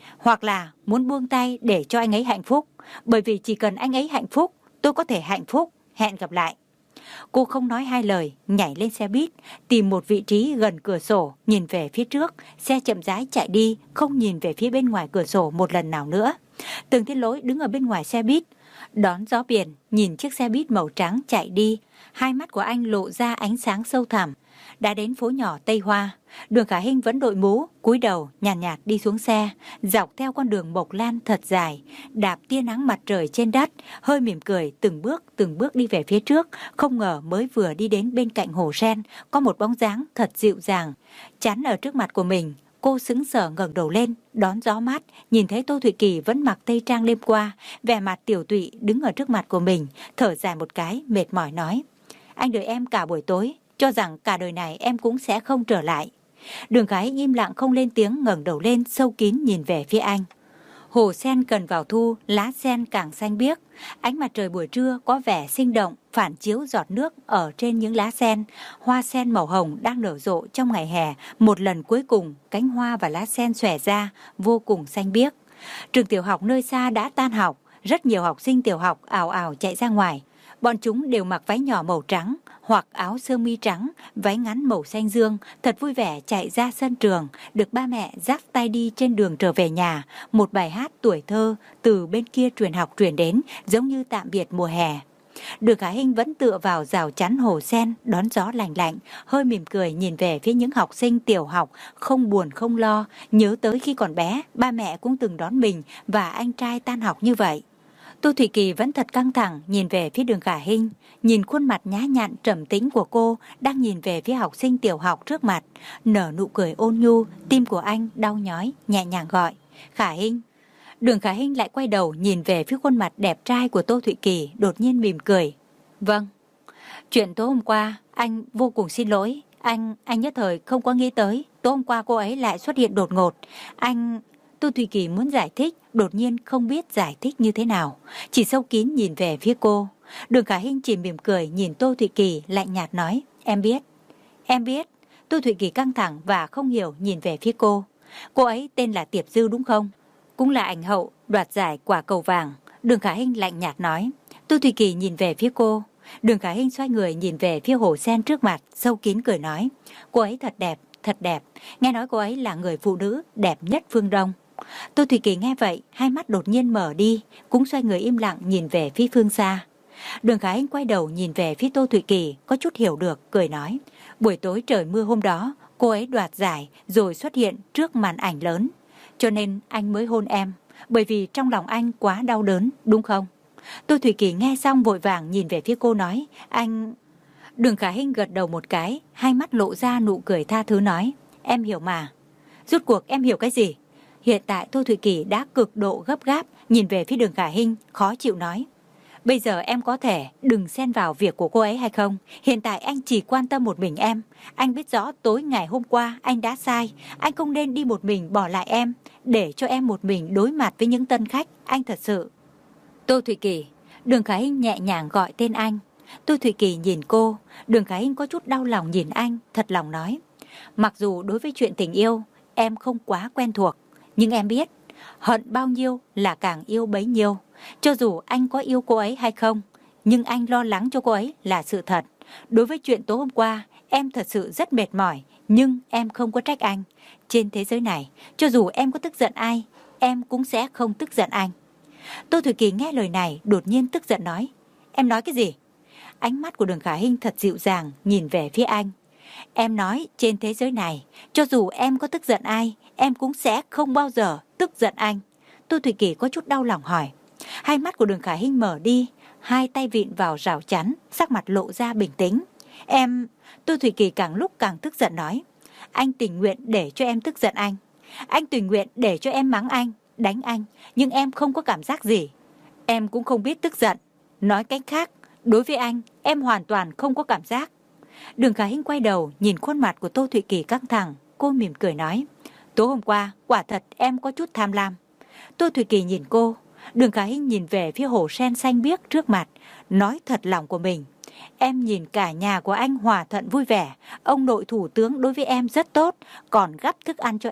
hoặc là muốn buông tay để cho anh ấy hạnh phúc. Bởi vì chỉ cần anh ấy hạnh phúc, tôi có thể hạnh phúc. Hẹn gặp lại. Cô không nói hai lời, nhảy lên xe buýt, tìm một vị trí gần cửa sổ, nhìn về phía trước. Xe chậm rãi chạy đi, không nhìn về phía bên ngoài cửa sổ một lần nào nữa. Tường Thiên Lỗi đứng ở bên ngoài xe buýt, đón gió biển, nhìn chiếc xe buýt màu trắng chạy đi. Hai mắt của anh lộ ra ánh sáng sâu thẳm. Đã đến phố nhỏ Tây Hoa, Đường Khả Hinh vẫn đội mũ, cúi đầu nhàn nhạt, nhạt đi xuống xe, dọc theo con đường mộc lan thật dài, đạp tia nắng mặt trời trên đất, hơi mỉm cười, từng bước từng bước đi về phía trước. Không ngờ mới vừa đi đến bên cạnh hồ sen, có một bóng dáng thật dịu dàng chắn ở trước mặt của mình. Cô sững sờ ngẩng đầu lên, đón gió mát, nhìn thấy Tô Thụy Kỳ vẫn mặc tây trang đêm qua, vẻ mặt tiểu tụy đứng ở trước mặt của mình, thở dài một cái, mệt mỏi nói: anh đợi em cả buổi tối, cho rằng cả đời này em cũng sẽ không trở lại. Đường Khả Hinh im lặng không lên tiếng, ngẩng đầu lên sâu kín nhìn về phía anh. Hồ sen cần vào thu, lá sen càng xanh biếc. Ánh mặt trời buổi trưa có vẻ sinh động, phản chiếu giọt nước ở trên những lá sen. Hoa sen màu hồng đang nở rộ trong ngày hè. Một lần cuối cùng, cánh hoa và lá sen xòe ra, vô cùng xanh biếc. Trường tiểu học nơi xa đã tan học. Rất nhiều học sinh tiểu học ào ào chạy ra ngoài. Bọn chúng đều mặc váy nhỏ màu trắng hoặc áo sơ mi trắng, váy ngắn màu xanh dương, thật vui vẻ chạy ra sân trường, được ba mẹ dắt tay đi trên đường trở về nhà. Một bài hát tuổi thơ từ bên kia truyền học truyền đến, giống như tạm biệt mùa hè. Đường Khả Hinh vẫn tựa vào rào chắn hồ sen, đón gió lạnh lạnh, hơi mỉm cười nhìn về phía những học sinh tiểu học, không buồn không lo, nhớ tới khi còn bé, ba mẹ cũng từng đón mình và anh trai tan học như vậy. Tô Thụy Kỳ vẫn thật căng thẳng nhìn về phía Đường Khả Hinh, nhìn khuôn mặt nhã nhặn trầm tĩnh của cô đang nhìn về phía học sinh tiểu học trước mặt, nở nụ cười ôn nhu. Tim của anh đau nhói, nhẹ nhàng gọi: Khả Hinh. Đường Khả Hinh lại quay đầu nhìn về phía khuôn mặt đẹp trai của Tô Thụy Kỳ, đột nhiên mỉm cười: vâng. Chuyện tối hôm qua, anh vô cùng xin lỗi. Anh, anh nhất thời không có nghĩ tới tối hôm qua cô ấy lại xuất hiện đột ngột. Anh... Tô Thụy Kỳ muốn giải thích, đột nhiên không biết giải thích như thế nào, chỉ sâu kín nhìn về phía cô. Đường Khả Hinh chỉ mỉm cười nhìn Tô Thụy Kỳ, lạnh nhạt nói: em biết. Em biết. Tô Thụy Kỳ căng thẳng và không hiểu nhìn về phía cô. Cô ấy tên là Tiệp Dư đúng không? Cũng là ảnh hậu đoạt giải quả cầu vàng. Đường Khả Hinh lạnh nhạt nói. Tô Thụy Kỳ nhìn về phía cô. Đường Khả Hinh xoay người nhìn về phía hồ sen trước mặt, sâu kín cười nói: cô ấy thật đẹp, thật đẹp. Nghe nói cô ấy là người phụ nữ đẹp nhất phương Đông. Tô Thụy Kỳ nghe vậy, hai mắt đột nhiên mở đi, cũng xoay người im lặng nhìn về phía phương xa. Đường Khả Hinh quay đầu nhìn về phía Tô Thụy Kỳ, có chút hiểu được, cười nói: buổi tối trời mưa hôm đó, cô ấy đoạt giải rồi xuất hiện trước màn ảnh lớn, cho nên anh mới hôn em, bởi vì trong lòng anh quá đau đớn, đúng không? Tô Thụy Kỳ nghe xong vội vàng nhìn về phía cô nói: anh... Đường Khả Hinh gật đầu một cái, hai mắt lộ ra nụ cười tha thứ nói: em hiểu mà. Rốt cuộc em hiểu cái gì? Hiện tại Tô Thụy Kỳ đã cực độ gấp gáp, nhìn về phía Đường Khả Hinh, khó chịu nói: bây giờ em có thể đừng xen vào việc của cô ấy hay không? Hiện tại anh chỉ quan tâm một mình em. Anh biết rõ tối ngày hôm qua anh đã sai. Anh không nên đi một mình bỏ lại em, để cho em một mình đối mặt với những tân khách. Anh thật sự... Tô Thụy Kỳ. Đường Khả Hinh nhẹ nhàng gọi tên anh. Tô Thụy Kỳ nhìn cô. Đường Khả Hinh có chút đau lòng nhìn anh, thật lòng nói: mặc dù đối với chuyện tình yêu em không quá quen thuộc, nhưng em biết hận bao nhiêu là càng yêu bấy nhiêu. Cho dù anh có yêu cô ấy hay không, nhưng anh lo lắng cho cô ấy là sự thật. Đối với chuyện tối hôm qua, em thật sự rất mệt mỏi, nhưng em không có trách anh. Trên thế giới này, cho dù em có tức giận ai, em cũng sẽ không tức giận anh. Tô Thụy Kỳ nghe lời này, đột nhiên tức giận nói: em nói cái gì? Ánh mắt của Đường Khả Hinh thật dịu dàng nhìn về phía anh. Em nói trên thế giới này, cho dù em có tức giận ai, em cũng sẽ không bao giờ tức giận anh. Tô Thụy Kỳ có chút đau lòng hỏi. Hai mắt của Đường Khả Hinh mở đi, hai tay vịn vào rào chắn, sắc mặt lộ ra bình tĩnh. Em... Tô Thụy Kỳ càng lúc càng tức giận nói: anh tình nguyện để cho em tức giận anh. Anh tình nguyện để cho em mắng anh, đánh anh, nhưng em không có cảm giác gì. Em cũng không biết tức giận. Nói cách khác, đối với anh, em hoàn toàn không có cảm giác. Đường Khả Hinh quay đầu nhìn khuôn mặt của Tô Thụy Kỳ căng thẳng, cô mỉm cười nói: tối hôm qua, quả thật em có chút tham lam. Tô Thụy Kỳ nhìn cô. Đường Khả Hinh nhìn về phía hồ sen xanh biếc trước mặt, nói thật lòng của mình: em nhìn cả nhà của anh hòa thuận vui vẻ, ông nội thủ tướng đối với em rất tốt, còn gắp thức ăn cho em.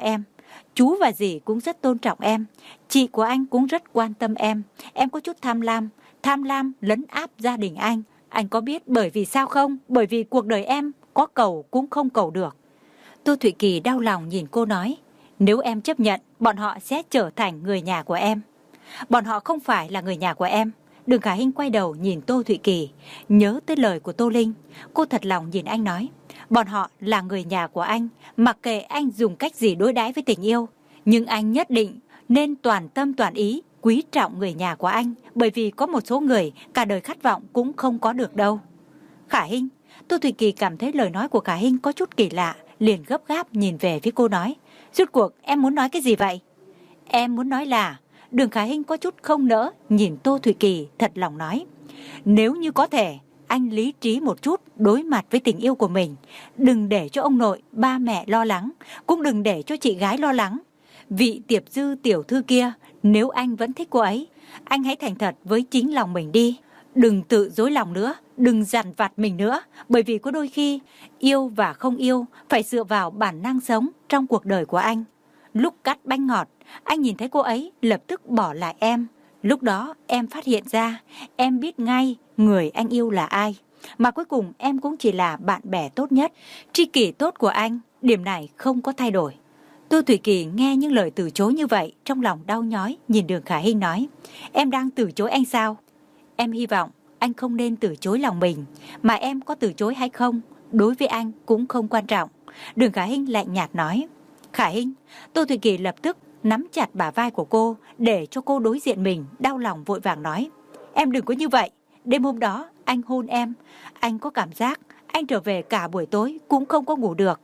Chú và dì cũng rất tôn trọng em. Chị của anh cũng rất quan tâm em. Em có chút tham lam, tham lam lấn áp gia đình anh. Anh có biết bởi vì sao không? Bởi vì cuộc đời em có cầu cũng không cầu được. Tô Thụy Kỳ đau lòng nhìn cô nói, nếu em chấp nhận, bọn họ sẽ trở thành người nhà của em. Bọn họ không phải là người nhà của em. Đường Khả Hinh quay đầu nhìn Tô Thụy Kỳ, nhớ tới lời của Tô Linh. Cô thật lòng nhìn anh nói, bọn họ là người nhà của anh, mặc kệ anh dùng cách gì đối đãi với tình yêu. Nhưng anh nhất định nên toàn tâm toàn ý quý trọng người nhà của anh, bởi vì có một số người cả đời khát vọng cũng không có được đâu. Khả Hinh, Tô Thụy Kỳ cảm thấy lời nói của Khả Hinh có chút kỳ lạ, liền gấp gáp nhìn về phía cô nói, rốt cuộc em muốn nói cái gì vậy? Em muốn nói là... Đường Khả Hinh có chút không nỡ nhìn Tô Thụy Kỳ, thật lòng nói, nếu như có thể, anh lý trí một chút đối mặt với tình yêu của mình. Đừng để cho ông nội, ba mẹ lo lắng, cũng đừng để cho chị gái lo lắng. Vị Tiệp Dư tiểu thư kia, nếu anh vẫn thích cô ấy, anh hãy thành thật với chính lòng mình đi. Đừng tự dối lòng nữa, đừng dằn vặt mình nữa, bởi vì có đôi khi yêu và không yêu phải dựa vào bản năng sống trong cuộc đời của anh. Lúc cắt bánh ngọt, anh nhìn thấy cô ấy lập tức bỏ lại em. Lúc đó em phát hiện ra, em biết ngay người anh yêu là ai. Mà cuối cùng em cũng chỉ là bạn bè tốt nhất, tri kỷ tốt của anh. Điểm này không có thay đổi. Tô Thụy Kỳ nghe những lời từ chối như vậy, trong lòng đau nhói, nhìn Đường Khả Hinh nói, em đang từ chối anh sao? Em hy vọng anh không nên từ chối lòng mình, mà em có từ chối hay không, đối với anh cũng không quan trọng. Đường Khả Hinh lạnh nhạt nói. Khả Hinh, Tô Thụy Kỳ lập tức nắm chặt bả vai của cô để cho cô đối diện mình, đau lòng vội vàng nói, em đừng có như vậy. Đêm hôm đó anh hôn em, anh có cảm giác anh trở về cả buổi tối cũng không có ngủ được.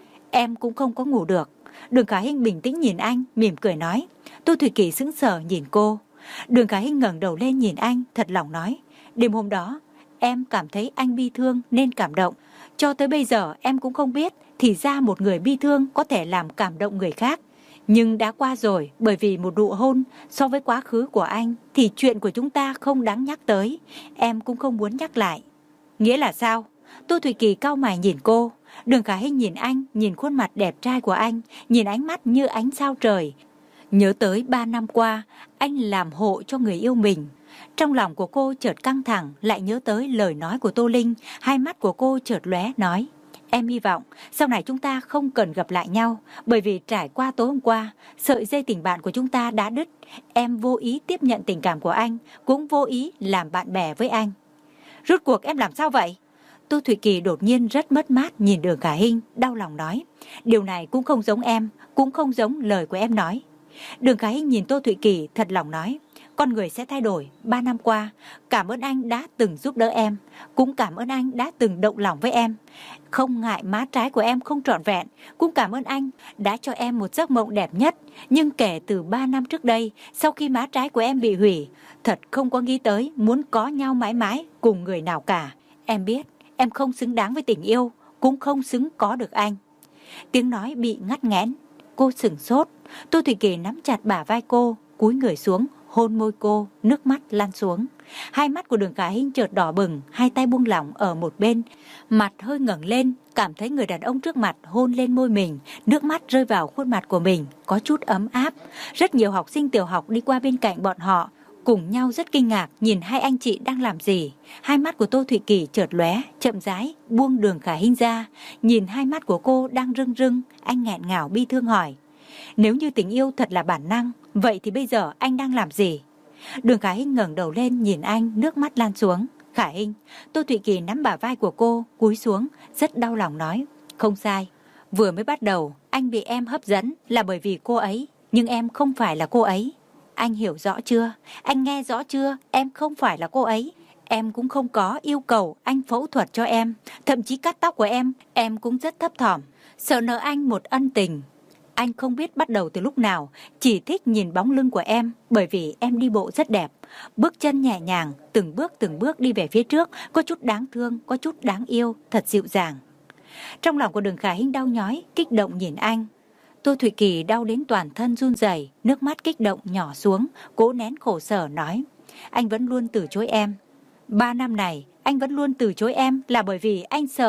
Em cũng không có ngủ được. Đường Khả Hinh bình tĩnh nhìn anh, mỉm cười nói. Tô Thụy Kỳ sững sờ nhìn cô. Đường Khả Hinh ngẩng đầu lên nhìn anh, thật lòng nói, đêm hôm đó em cảm thấy anh bi thương nên cảm động. Cho tới bây giờ em cũng không biết thì ra một người bi thương có thể làm cảm động người khác. Nhưng đã qua rồi, bởi vì một nụ hôn so với quá khứ của anh thì chuyện của chúng ta không đáng nhắc tới. Em cũng không muốn nhắc lại. Nghĩa là sao? Tô Thụy Kỳ cau mày nhìn cô. Đường Khả Hinh nhìn anh, nhìn khuôn mặt đẹp trai của anh, nhìn ánh mắt như ánh sao trời. Nhớ tới ba năm qua, anh làm hộ cho người yêu mình. Trong lòng của cô chợt căng thẳng, lại nhớ tới lời nói của Tô Linh. Hai mắt của cô chợt lóe nói, em hy vọng sau này chúng ta không cần gặp lại nhau, bởi vì trải qua tối hôm qua, sợi dây tình bạn của chúng ta đã đứt. Em vô ý tiếp nhận tình cảm của anh, cũng vô ý làm bạn bè với anh. Rốt cuộc em làm sao vậy? Tô Thụy Kỳ đột nhiên rất mất mát nhìn Đường Khả Hinh, đau lòng nói, điều này cũng không giống em, cũng không giống lời của em nói. Đường Khả Hinh nhìn Tô Thụy Kỳ thật lòng nói, con người sẽ thay đổi. Ba năm qua, cảm ơn anh đã từng giúp đỡ em, cũng cảm ơn anh đã từng động lòng với em. Không ngại má trái của em không trọn vẹn, cũng cảm ơn anh đã cho em một giấc mộng đẹp nhất. Nhưng kể từ ba năm trước đây, sau khi má trái của em bị hủy, thật không có nghĩ tới muốn có nhau mãi mãi cùng người nào cả. Em biết em không xứng đáng với tình yêu, cũng không xứng có được anh. Tiếng nói bị ngắt nghẽn. Cô sửng sốt. Tô Thụy Kỳ nắm chặt bả vai cô, cúi người xuống, hôn môi cô, nước mắt lan xuống. Hai mắt của Đường Khả Hinh chợt đỏ bừng, hai tay buông lỏng ở một bên, mặt hơi ngẩng lên, cảm thấy người đàn ông trước mặt hôn lên môi mình, nước mắt rơi vào khuôn mặt của mình, có chút ấm áp. Rất nhiều học sinh tiểu học đi qua bên cạnh bọn họ, cùng nhau rất kinh ngạc nhìn hai anh chị đang làm gì. Hai mắt của Tô Thụy Kỳ chợt lóe, chậm rãi buông Đường Khả Hinh ra, nhìn hai mắt của cô đang rưng rưng, anh nghẹn ngào bi thương hỏi, nếu như tình yêu thật là bản năng, vậy thì bây giờ anh đang làm gì? Đường Khả Hinh ngẩng đầu lên nhìn anh, nước mắt lan xuống. Khả Hinh, Tô Thụy Kỳ nắm bả vai của cô, cúi xuống, rất đau lòng nói, không sai, vừa mới bắt đầu anh bị em hấp dẫn là bởi vì cô ấy, nhưng em không phải là cô ấy. Anh hiểu rõ chưa? Anh nghe rõ chưa? Em không phải là cô ấy. Em cũng không có yêu cầu anh phẫu thuật cho em, thậm chí cắt tóc của em, em cũng rất thấp thỏm, sợ nợ anh một ân tình. Anh không biết bắt đầu từ lúc nào, chỉ thích nhìn bóng lưng của em, bởi vì em đi bộ rất đẹp, bước chân nhẹ nhàng, từng bước từng bước đi về phía trước, có chút đáng thương, có chút đáng yêu, thật dịu dàng. Trong lòng của Đường Khả Hinh đau nhói, kích động nhìn anh. Tô Thụy Kỳ đau đến toàn thân run rẩy, nước mắt kích động nhỏ xuống, cố nén khổ sở nói, anh vẫn luôn từ chối em. Ba năm này, anh vẫn luôn từ chối em là bởi vì anh sợ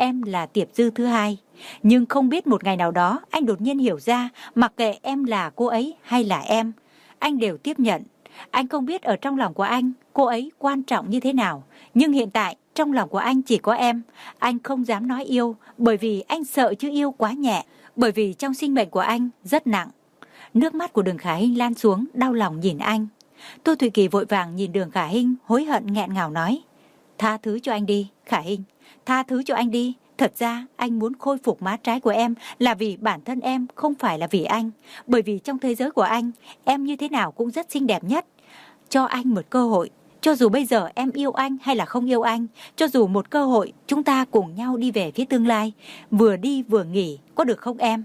em là Tiệp Dư thứ hai. Nhưng không biết một ngày nào đó anh đột nhiên hiểu ra, mặc kệ em là cô ấy hay là em, anh đều tiếp nhận. Anh không biết ở trong lòng của anh, cô ấy quan trọng như thế nào. Nhưng hiện tại, trong lòng của anh chỉ có em. Anh không dám nói yêu, bởi vì anh sợ chữ yêu quá nhẹ. Bởi vì trong sinh mệnh của anh rất nặng. Nước mắt của Đường Khả Hinh lan xuống, đau lòng nhìn anh. Tô Thủy Kỳ vội vàng nhìn Đường Khả Hinh, hối hận nghẹn ngào nói: Tha thứ cho anh đi, Khả Hinh, tha thứ cho anh đi. Thật ra anh muốn khôi phục má trái của em là vì bản thân em, không phải là vì anh. Bởi vì trong thế giới của anh, em như thế nào cũng rất xinh đẹp nhất. Cho anh một cơ hội. Cho dù bây giờ em yêu anh hay là không yêu anh, cho dù một cơ hội, chúng ta cùng nhau đi về phía tương lai. Vừa đi vừa nghỉ, có được không em?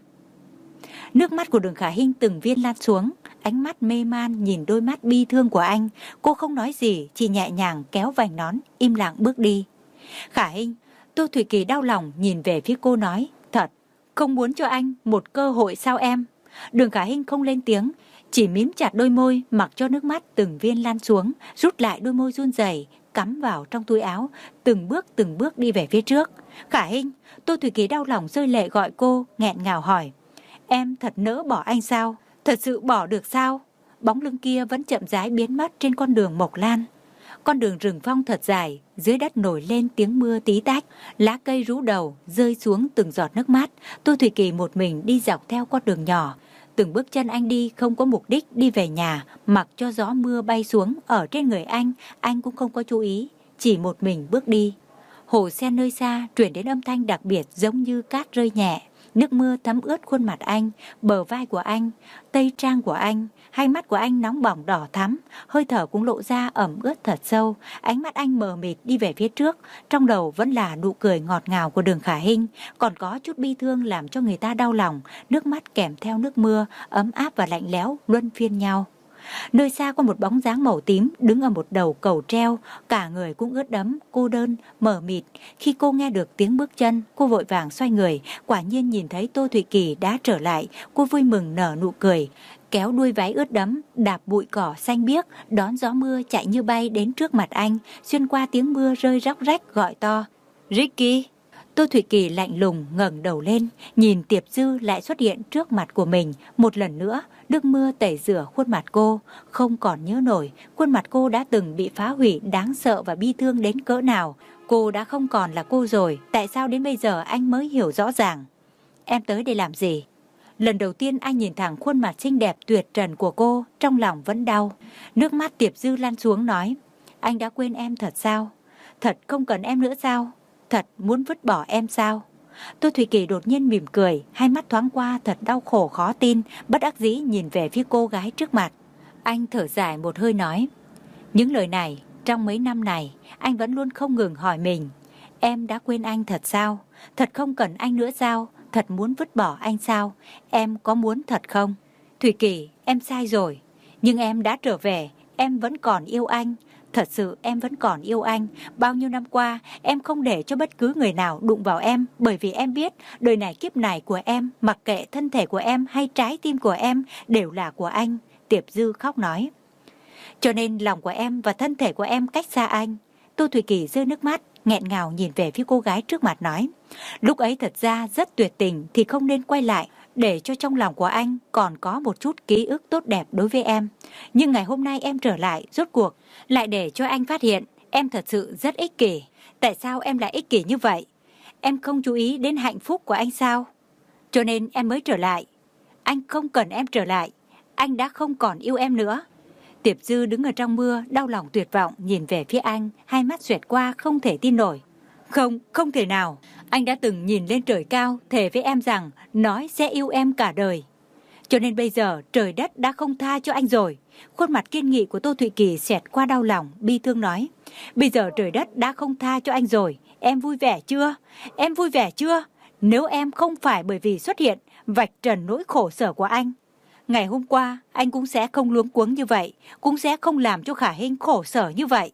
Nước mắt của Đường Khả Hinh từng viên lan xuống, ánh mắt mê man nhìn đôi mắt bi thương của anh. Cô không nói gì, chỉ nhẹ nhàng kéo vành nón, im lặng bước đi. Khả Hinh, Tô Thủy Kỳ đau lòng nhìn về phía cô nói: Thật, không muốn cho anh một cơ hội sao em? Đường Khả Hinh không lên tiếng, chỉ mím chặt đôi môi, mặc cho nước mắt từng viên lan xuống, rút lại đôi môi run rẩy, cắm vào trong túi áo, từng bước từng bước đi về phía trước. Khả Hinh, Tô Thủy Kỳ đau lòng rơi lệ gọi cô, nghẹn ngào hỏi: Em thật nỡ bỏ anh sao? Thật sự bỏ được sao? Bóng lưng kia vẫn chậm rãi biến mất trên con đường Mộc Lan. Con đường rừng phong thật dài, dưới đất nổi lên tiếng mưa tí tách, lá cây rũ đầu rơi xuống từng giọt nước mắt. Tô Thủy Kỳ một mình đi dọc theo con đường nhỏ. Từng bước chân anh đi không có mục đích đi về nhà, mặc cho gió mưa bay xuống ở trên người anh, anh cũng không có chú ý, chỉ một mình bước đi. Hồ sen nơi xa truyền đến âm thanh đặc biệt giống như cát rơi nhẹ. Nước mưa thấm ướt khuôn mặt anh, bờ vai của anh, tây trang của anh, hai mắt của anh nóng bỏng đỏ thắm, hơi thở cũng lộ ra ẩm ướt thật sâu. Ánh mắt anh mờ mịt đi về phía trước, trong đầu vẫn là nụ cười ngọt ngào của Đường Khả Hinh, còn có chút bi thương làm cho người ta đau lòng, nước mắt kèm theo nước mưa, ấm áp và lạnh lẽo luân phiên nhau. Nơi xa có một bóng dáng màu tím đứng ở một đầu cầu treo, cả người cũng ướt đẫm, cô đơn, mờ mịt. Khi cô nghe được tiếng bước chân, cô vội vàng xoay người, quả nhiên nhìn thấy Tô Thủy Kỳ đã trở lại, cô vui mừng nở nụ cười, kéo đuôi váy ướt đẫm, đạp bụi cỏ xanh biếc, đón gió mưa chạy như bay đến trước mặt anh, xuyên qua tiếng mưa rơi róc rách gọi to: Ricky! Tô Thủy Kỳ lạnh lùng ngẩng đầu lên, nhìn Tiệp Dư lại xuất hiện trước mặt của mình một lần nữa. Nước mưa tẩy rửa khuôn mặt cô, không còn nhớ nổi khuôn mặt cô đã từng bị phá hủy đáng sợ và bi thương đến cỡ nào. Cô đã không còn là cô rồi, tại sao đến bây giờ anh mới hiểu rõ ràng? Em tới đây làm gì? Lần đầu tiên anh nhìn thẳng khuôn mặt xinh đẹp tuyệt trần của cô, trong lòng vẫn đau. Nước mắt Tiệp Dư lan xuống nói: Anh đã quên em thật sao? Thật không cần em nữa sao? Thật muốn vứt bỏ em sao? Tô Thủy Kỳ đột nhiên mỉm cười, hai mắt thoáng qua thật đau khổ khó tin, bất đắc dĩ nhìn về phía cô gái trước mặt. Anh thở dài một hơi nói: Những lời này, trong mấy năm này, anh vẫn luôn không ngừng hỏi mình: Em đã quên anh thật sao? Thật không cần anh nữa sao? Thật muốn vứt bỏ anh sao? Em có muốn thật không? Thủy Kỳ, em sai rồi, nhưng em đã trở về, em vẫn còn yêu anh. Thật sự em vẫn còn yêu anh. Bao nhiêu năm qua em không để cho bất cứ người nào đụng vào em, bởi vì em biết đời này kiếp này của em, mặc kệ thân thể của em hay trái tim của em, đều là của anh. Tiệp Dư khóc nói: Cho nên lòng của em và thân thể của em cách xa anh. Tô Thủy Kỳ rơi nước mắt, nghẹn ngào nhìn về phía cô gái trước mặt nói: Lúc ấy thật ra rất tuyệt tình thì không nên quay lại, để cho trong lòng của anh còn có một chút ký ức tốt đẹp đối với em. Nhưng ngày hôm nay em trở lại, rốt cuộc lại để cho anh phát hiện em thật sự rất ích kỷ. Tại sao em lại ích kỷ như vậy? Em không chú ý đến hạnh phúc của anh sao? Cho nên em mới trở lại. Anh không cần em trở lại, anh đã không còn yêu em nữa. Tiệp Dư đứng ở trong mưa, đau lòng tuyệt vọng nhìn về phía anh, hai mắt xoẹt qua không thể tin nổi. Không, không thể nào. Anh đã từng nhìn lên trời cao, thề với em rằng nói sẽ yêu em cả đời. Cho nên bây giờ trời đất đã không tha cho anh rồi. Khuôn mặt kiên nghị của Tô Thủy Kỳ xẹt qua đau lòng, bi thương nói: Bây giờ trời đất đã không tha cho anh rồi. Em vui vẻ chưa? Em vui vẻ chưa? Nếu em không phải bởi vì xuất hiện vạch trần nỗi khổ sở của anh, ngày hôm qua anh cũng sẽ không luống cuống như vậy, cũng sẽ không làm cho Khả Hinh khổ sở như vậy.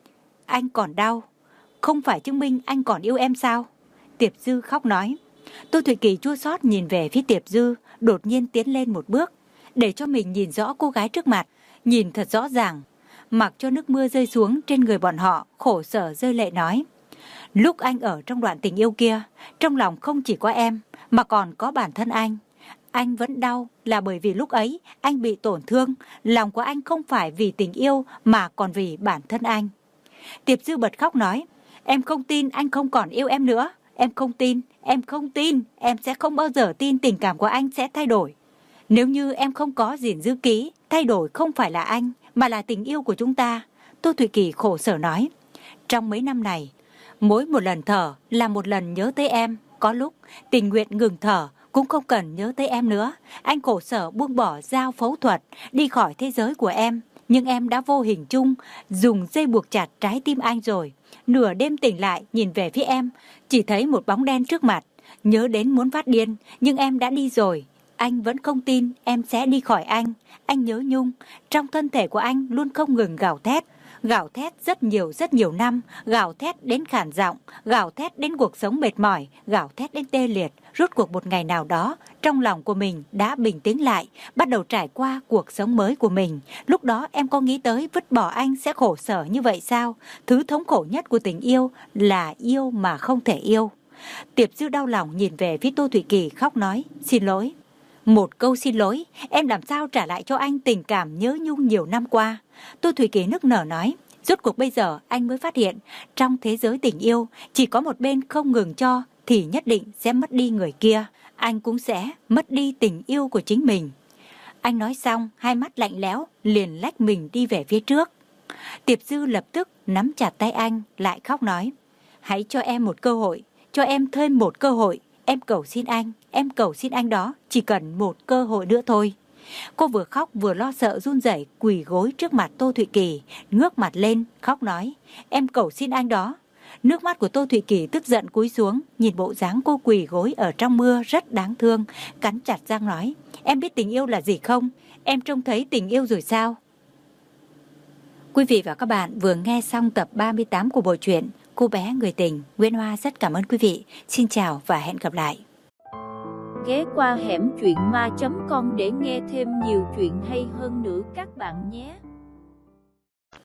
Anh còn đau, không phải chứng minh anh còn yêu em sao? Tiệp Dư khóc nói. Tô Thủy Kỳ chua xót nhìn về phía Tiệp Dư, đột nhiên tiến lên một bước, để cho mình nhìn rõ cô gái trước mặt, nhìn thật rõ ràng. Mặc cho nước mưa rơi xuống trên người bọn họ, khổ sở rơi lệ nói: Lúc anh ở trong đoạn tình yêu kia, trong lòng không chỉ có em, mà còn có bản thân anh. Anh vẫn đau là bởi vì lúc ấy anh bị tổn thương, lòng của anh không phải vì tình yêu mà còn vì bản thân anh. Tiệp Dư bật khóc nói, em không tin anh không còn yêu em nữa. Em không tin, em không tin, em sẽ không bao giờ tin tình cảm của anh sẽ thay đổi. Nếu như em không có gìn giữ kỹ, thay đổi không phải là anh, mà là tình yêu của chúng ta. Tô Thụy Kỳ khổ sở nói, trong mấy năm này, mỗi một lần thở là một lần nhớ tới em. Có lúc tình nguyện ngừng thở cũng không cần nhớ tới em nữa. Anh khổ sở buông bỏ dao phẫu thuật, đi khỏi thế giới của em. Nhưng em đã vô hình chung dùng dây buộc chặt trái tim anh rồi. Nửa đêm tỉnh lại nhìn về phía em, chỉ thấy một bóng đen trước mặt. Nhớ đến muốn phát điên, nhưng em đã đi rồi. Anh vẫn không tin em sẽ đi khỏi anh. Anh nhớ Nhung, trong thân thể của anh luôn không ngừng gào thét. Gào thét rất nhiều rất nhiều năm, gào thét đến khản giọng, gào thét đến cuộc sống mệt mỏi, gào thét đến tê liệt. Rốt cuộc một ngày nào đó, trong lòng của mình đã bình tĩnh lại, bắt đầu trải qua cuộc sống mới của mình. Lúc đó em có nghĩ tới vứt bỏ anh sẽ khổ sở như vậy sao? Thứ thống khổ nhất của tình yêu là yêu mà không thể yêu. Tiệp Dư đau lòng nhìn về phía Tô Thụy Kỳ khóc nói, xin lỗi. Một câu xin lỗi, em làm sao trả lại cho anh tình cảm nhớ Nhung nhiều năm qua. Tô Thụy Kỳ nức nở nói, rốt cuộc bây giờ anh mới phát hiện, trong thế giới tình yêu, chỉ có một bên không ngừng cho, thì nhất định sẽ mất đi người kia. Anh cũng sẽ mất đi tình yêu của chính mình. Anh nói xong, hai mắt lạnh lẽo, liền lách mình đi về phía trước. Tiệp Dư lập tức nắm chặt tay anh, lại khóc nói, hãy cho em một cơ hội, cho em thêm một cơ hội. Em cầu xin anh, em cầu xin anh đó, chỉ cần một cơ hội nữa thôi. Cô vừa khóc vừa lo sợ run rẩy quỳ gối trước mặt Tô Thụy Kỳ, ngước mặt lên, khóc nói, em cầu xin anh đó. Nước mắt của Tô Thụy Kỳ tức giận cúi xuống, nhìn bộ dáng cô quỳ gối ở trong mưa rất đáng thương, cắn chặt răng nói, em biết tình yêu là gì không? Em trông thấy tình yêu rồi sao? Quý vị và các bạn vừa nghe xong tập ba mươi tám của bộ truyện Cô bé người tình. Nguyễn Hoa rất cảm ơn quý vị. Xin chào và hẹn gặp lại. Ghé qua hẻm truyện ma chấm com để nghe thêm nhiều chuyện hay hơn nữa các bạn nhé.